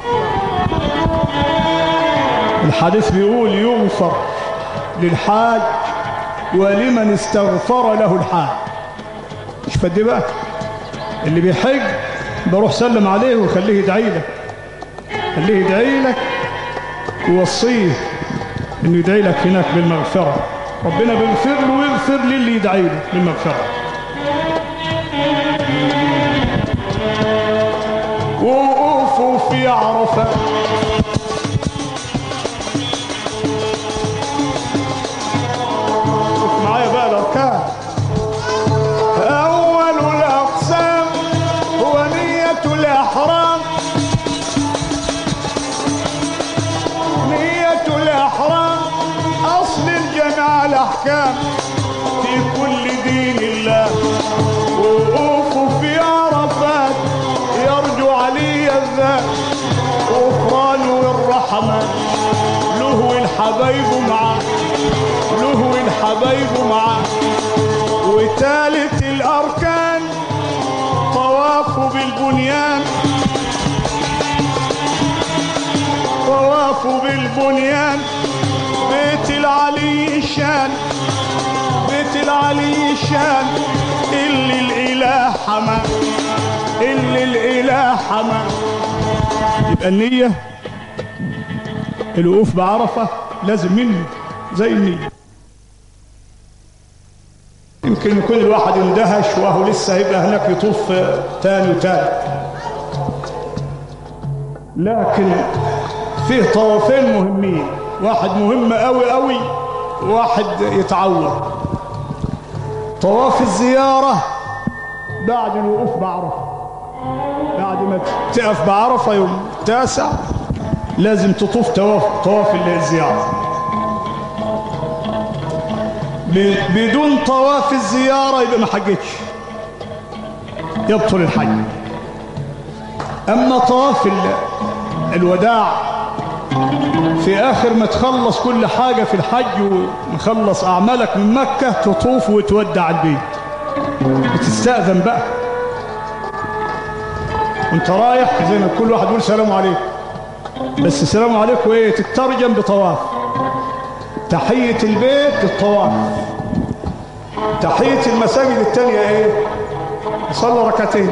الحديث بيقول يغفر للحاج ولمن استغفر له الحاج. مش فدي بقى اللي بيحج بروح سلم عليه وخليه يدعي لك، خليه يدعي لك ووصيه انه يدعي لك هناك بالمغفرة. ربنا بيغفر له ويغفر للي يدعي له بالمغفرة. وقوفوا في عرفة شوف معايا بقى الأركان. أول الأقسام هو نية الإحرام. نية الإحرام أصل الجميع الأحكام في كل دين الله. وقوفوا في عرفات يرجو علي الذات غفران والرحمة. له والحبايب معاه، له والحبايب معاه. وثالث الأركان طواف بالبنيان، طواف بالبنيان. بيت العلي الشان، بيت العلي الشان اللي الإله حمى، اللي الإله حمى. يبقى النية الوقوف بعرفة لازم مني زي النية. يمكن يكون الواحد اندهش وهو لسه هيبقى هناك يطوف تاني وتالت، لكن فيه طوافين مهمين. واحد مهم قوي قوي، واحد يتعود. طواف الزيارة بعد الوقوف بعرفة، بعد ما تقف بعرفة يوم 9 لازم تطوف طواف الزيارة. بدون طواف الزيارة يبقى ما حجتش، يبطل الحج. أما طواف الوداع في آخر ما تخلص كل حاجة في الحج ومخلص أعمالك من مكة تطوف وتودع البيت، بتستأذن بقى وانت رايح زي ما كل واحد يقول سلام عليكم، بس السلام عليكم ايه تترجم بطواف. تحية البيت الطواف، تحية المساجد التانية ايه صلى ركعتين.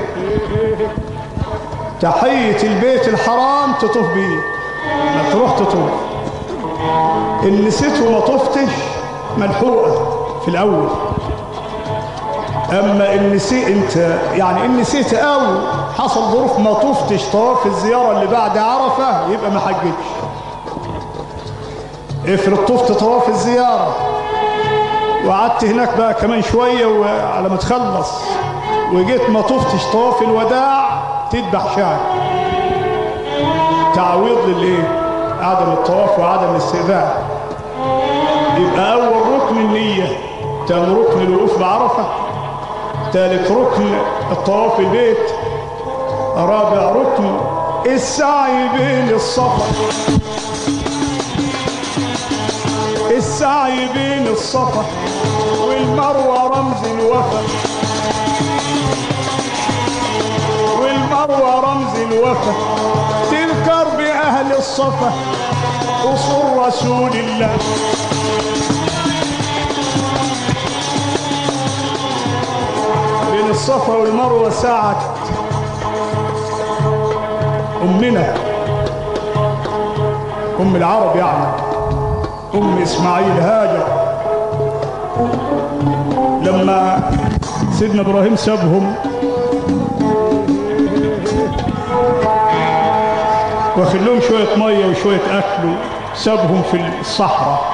تحية البيت الحرام تطوف بيه، ما تروح تطوف. ان نسيت وما طفتش ملحوقة في الاول. اما ان نسيت انت يعني ان نسيت او حصل ظروف ما طفتش طواف الزيارة اللي بعد عرفة يبقى ما حجتش. افرض طفت طواف الزيارة وقعدت هناك بقى كمان شوية وعلى ما تخلص وجيت ما طفتش طواف الوداع تذبح شاة تعويض للايه عدم الطواف وعدم الاستئذان. يبقى أول ركن النية، تاني ركن الوقوف بعرفة، ثالث ركن الطواف البيت، رابع ركن السعي بين الصفا، السعي بين الصفا والمروة رمز الوفا، والمروة رمز الوفا، تذكر بأهل الصفا أصول رسول الله. بين الصفا والمروة ساعة أمنا أم العرب يعني أم إسماعيل هاجر، لما سيدنا إبراهيم سابهم واخد لهم شوية مية وشوية أكل، سابهم في الصحراء،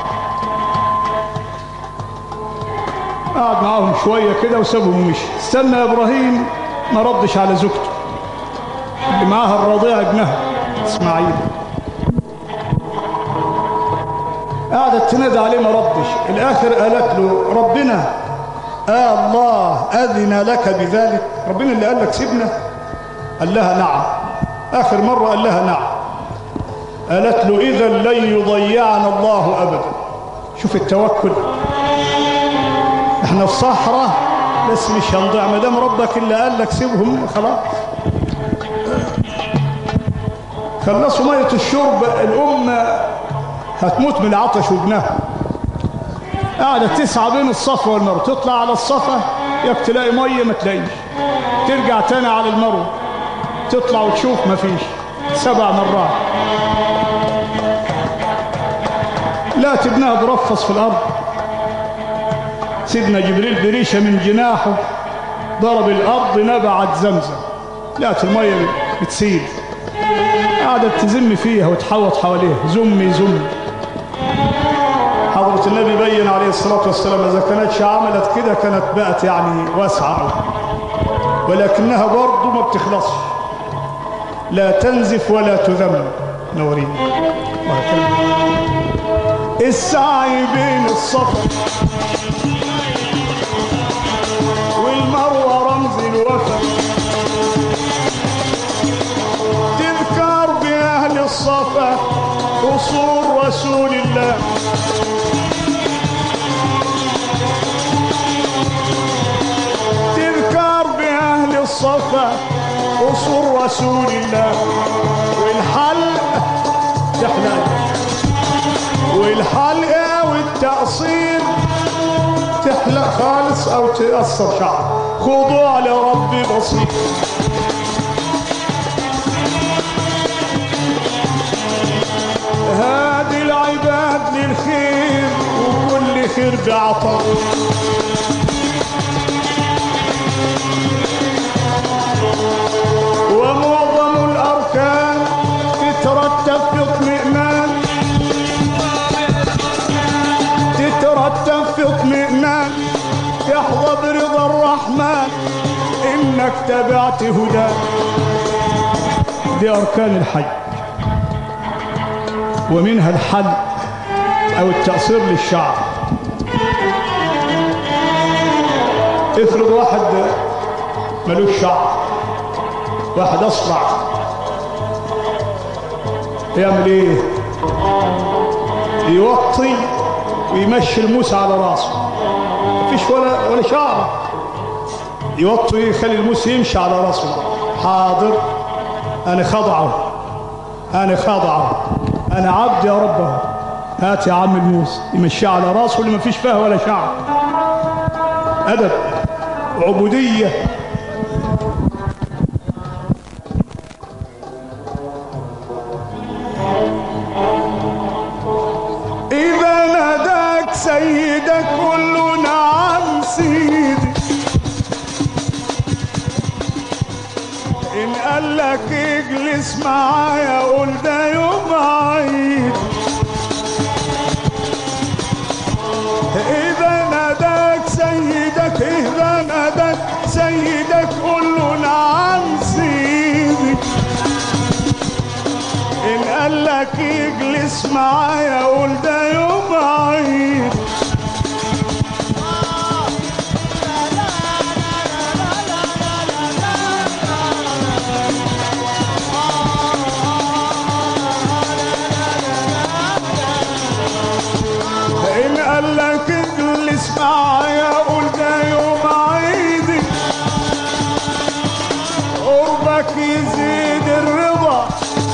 قعد معاهم شوية كده وسابهم ومشي. استنى إبراهيم ما ردش على زوجته اللي معاها الرضيع ابنها إسماعيل، قعدت تنادى عليه ما ردش. الآخر قالت له ربنا الله أذن لك بذلك؟ ربنا اللي قال لك سيبنا؟ قال لها نعم. آخر مرة قال لها نعم. قالت له إذا لن يضيعنا الله أبدا. شوف التوكل، احنا في صحراء بس مش هنضيع ما دام ربك اللي قال لك سيبهم خلاص. خلصوا مية الشرب، الأم هتموت من العطش وابنها، قاعدة تسعى بين الصفا والمروة، تطلع على الصفا ياك تلاقي مية ما تلاقيش، ترجع تاني على المروة تطلع وتشوف ما فيش، 7 مرات. لا ابنها برفص في الأرض، سيدنا جبريل بريشة من جناحه ضرب الأرض نبعت زمزم، لقت المية بتسيل، قعدت تزم فيها وتحوط حواليها، زمي زمي. حضرة النبي بين عليه الصلاة والسلام إذا كانتش عملت كده كانت بقت يعني واسعة، ولكنها برضو ما بتخلصش، لا تنزف ولا تذم. نورين السعي بين الصفا والمروة رمز الوفا، تذكر بأهل الصفا أصول رسول الله. تذكر بأهل الصفا أصول رسول الله. والحلق تحلق، والحلقة والتقصير تحلق خالص أو تقصر شعر، خضوع لرب بصير. هادي العباد للخير وكل خير بعطاء، ومعظم الأركان تترتب في اطمئنان، تترتب في اطمئنان، تحظى برضا الرحمن إنك تبعت هداه. دي أركان الحج، ومنها الحلق أو التقصير للشعر. افرض واحد ملوش شعر، واحد أصلع، يعمل ايه؟ يوطي ويمشي الموس على راسه، مفيش ولا شعر، يوطي يخلي الموس يمشي على راسه. حاضر، أنا خضعه، أنا خضعه، أنا عبد يا رب، هات يا عم الموس، يمشي على راسه اللي مفيش فيها ولا شعر. أدب وعبودية. إذا ناداك سيدك قل له نعم سيدي، إن قال لك اجلس معايا قول ده يوم عيد. إذا ناداك سيدك، إذا ناداك سيدك قل له نعم سيدي، إن قال لك اجلس معايا قول ده يوم عيد. إن قال لك اجلس معايا قول ده يوم عيدي، قربك يزيد الرضا،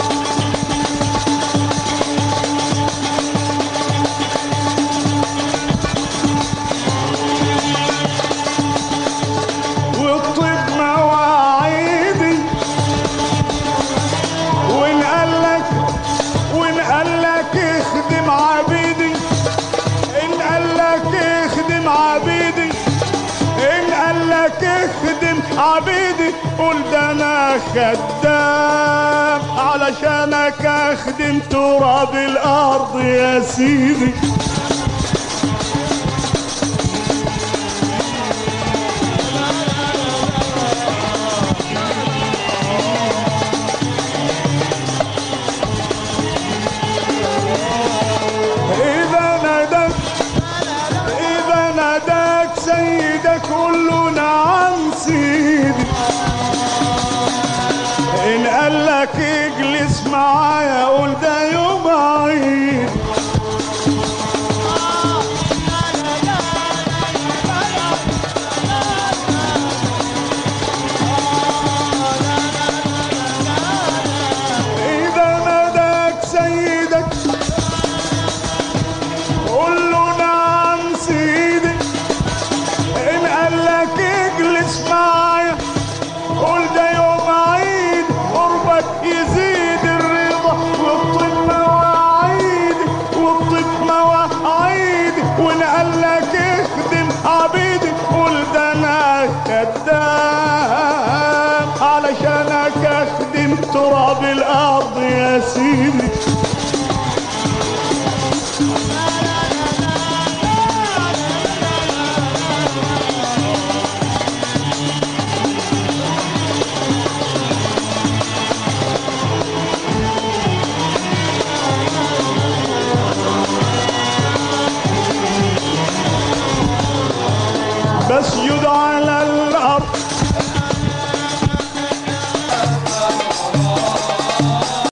والطب مواعيدي. وإن قال لك اخدم عبيدي، إن قال لك اخدم عبيدي، إن قال لك اخدم عبيدي، قول ده أنا خدام علشانك اخدم تراب الأرض يا سيدي. إذا ناداك سيدك قول له نعم سيدي. إن قال لك اجلس معايا قول ده يوم عيد. إذا ناداك سيدك قول له نعم سيدي. إن قال لك اجلس معايا قول ده يوم عيد، قربك يزيد الرضا، والطب مواعيدي، والطب مواعيدي. وإن قال لك اخدم عبيدي قول ده أنا خدام علشانك اخدم تراب الأرض يا سيدي. بسجد على الأرض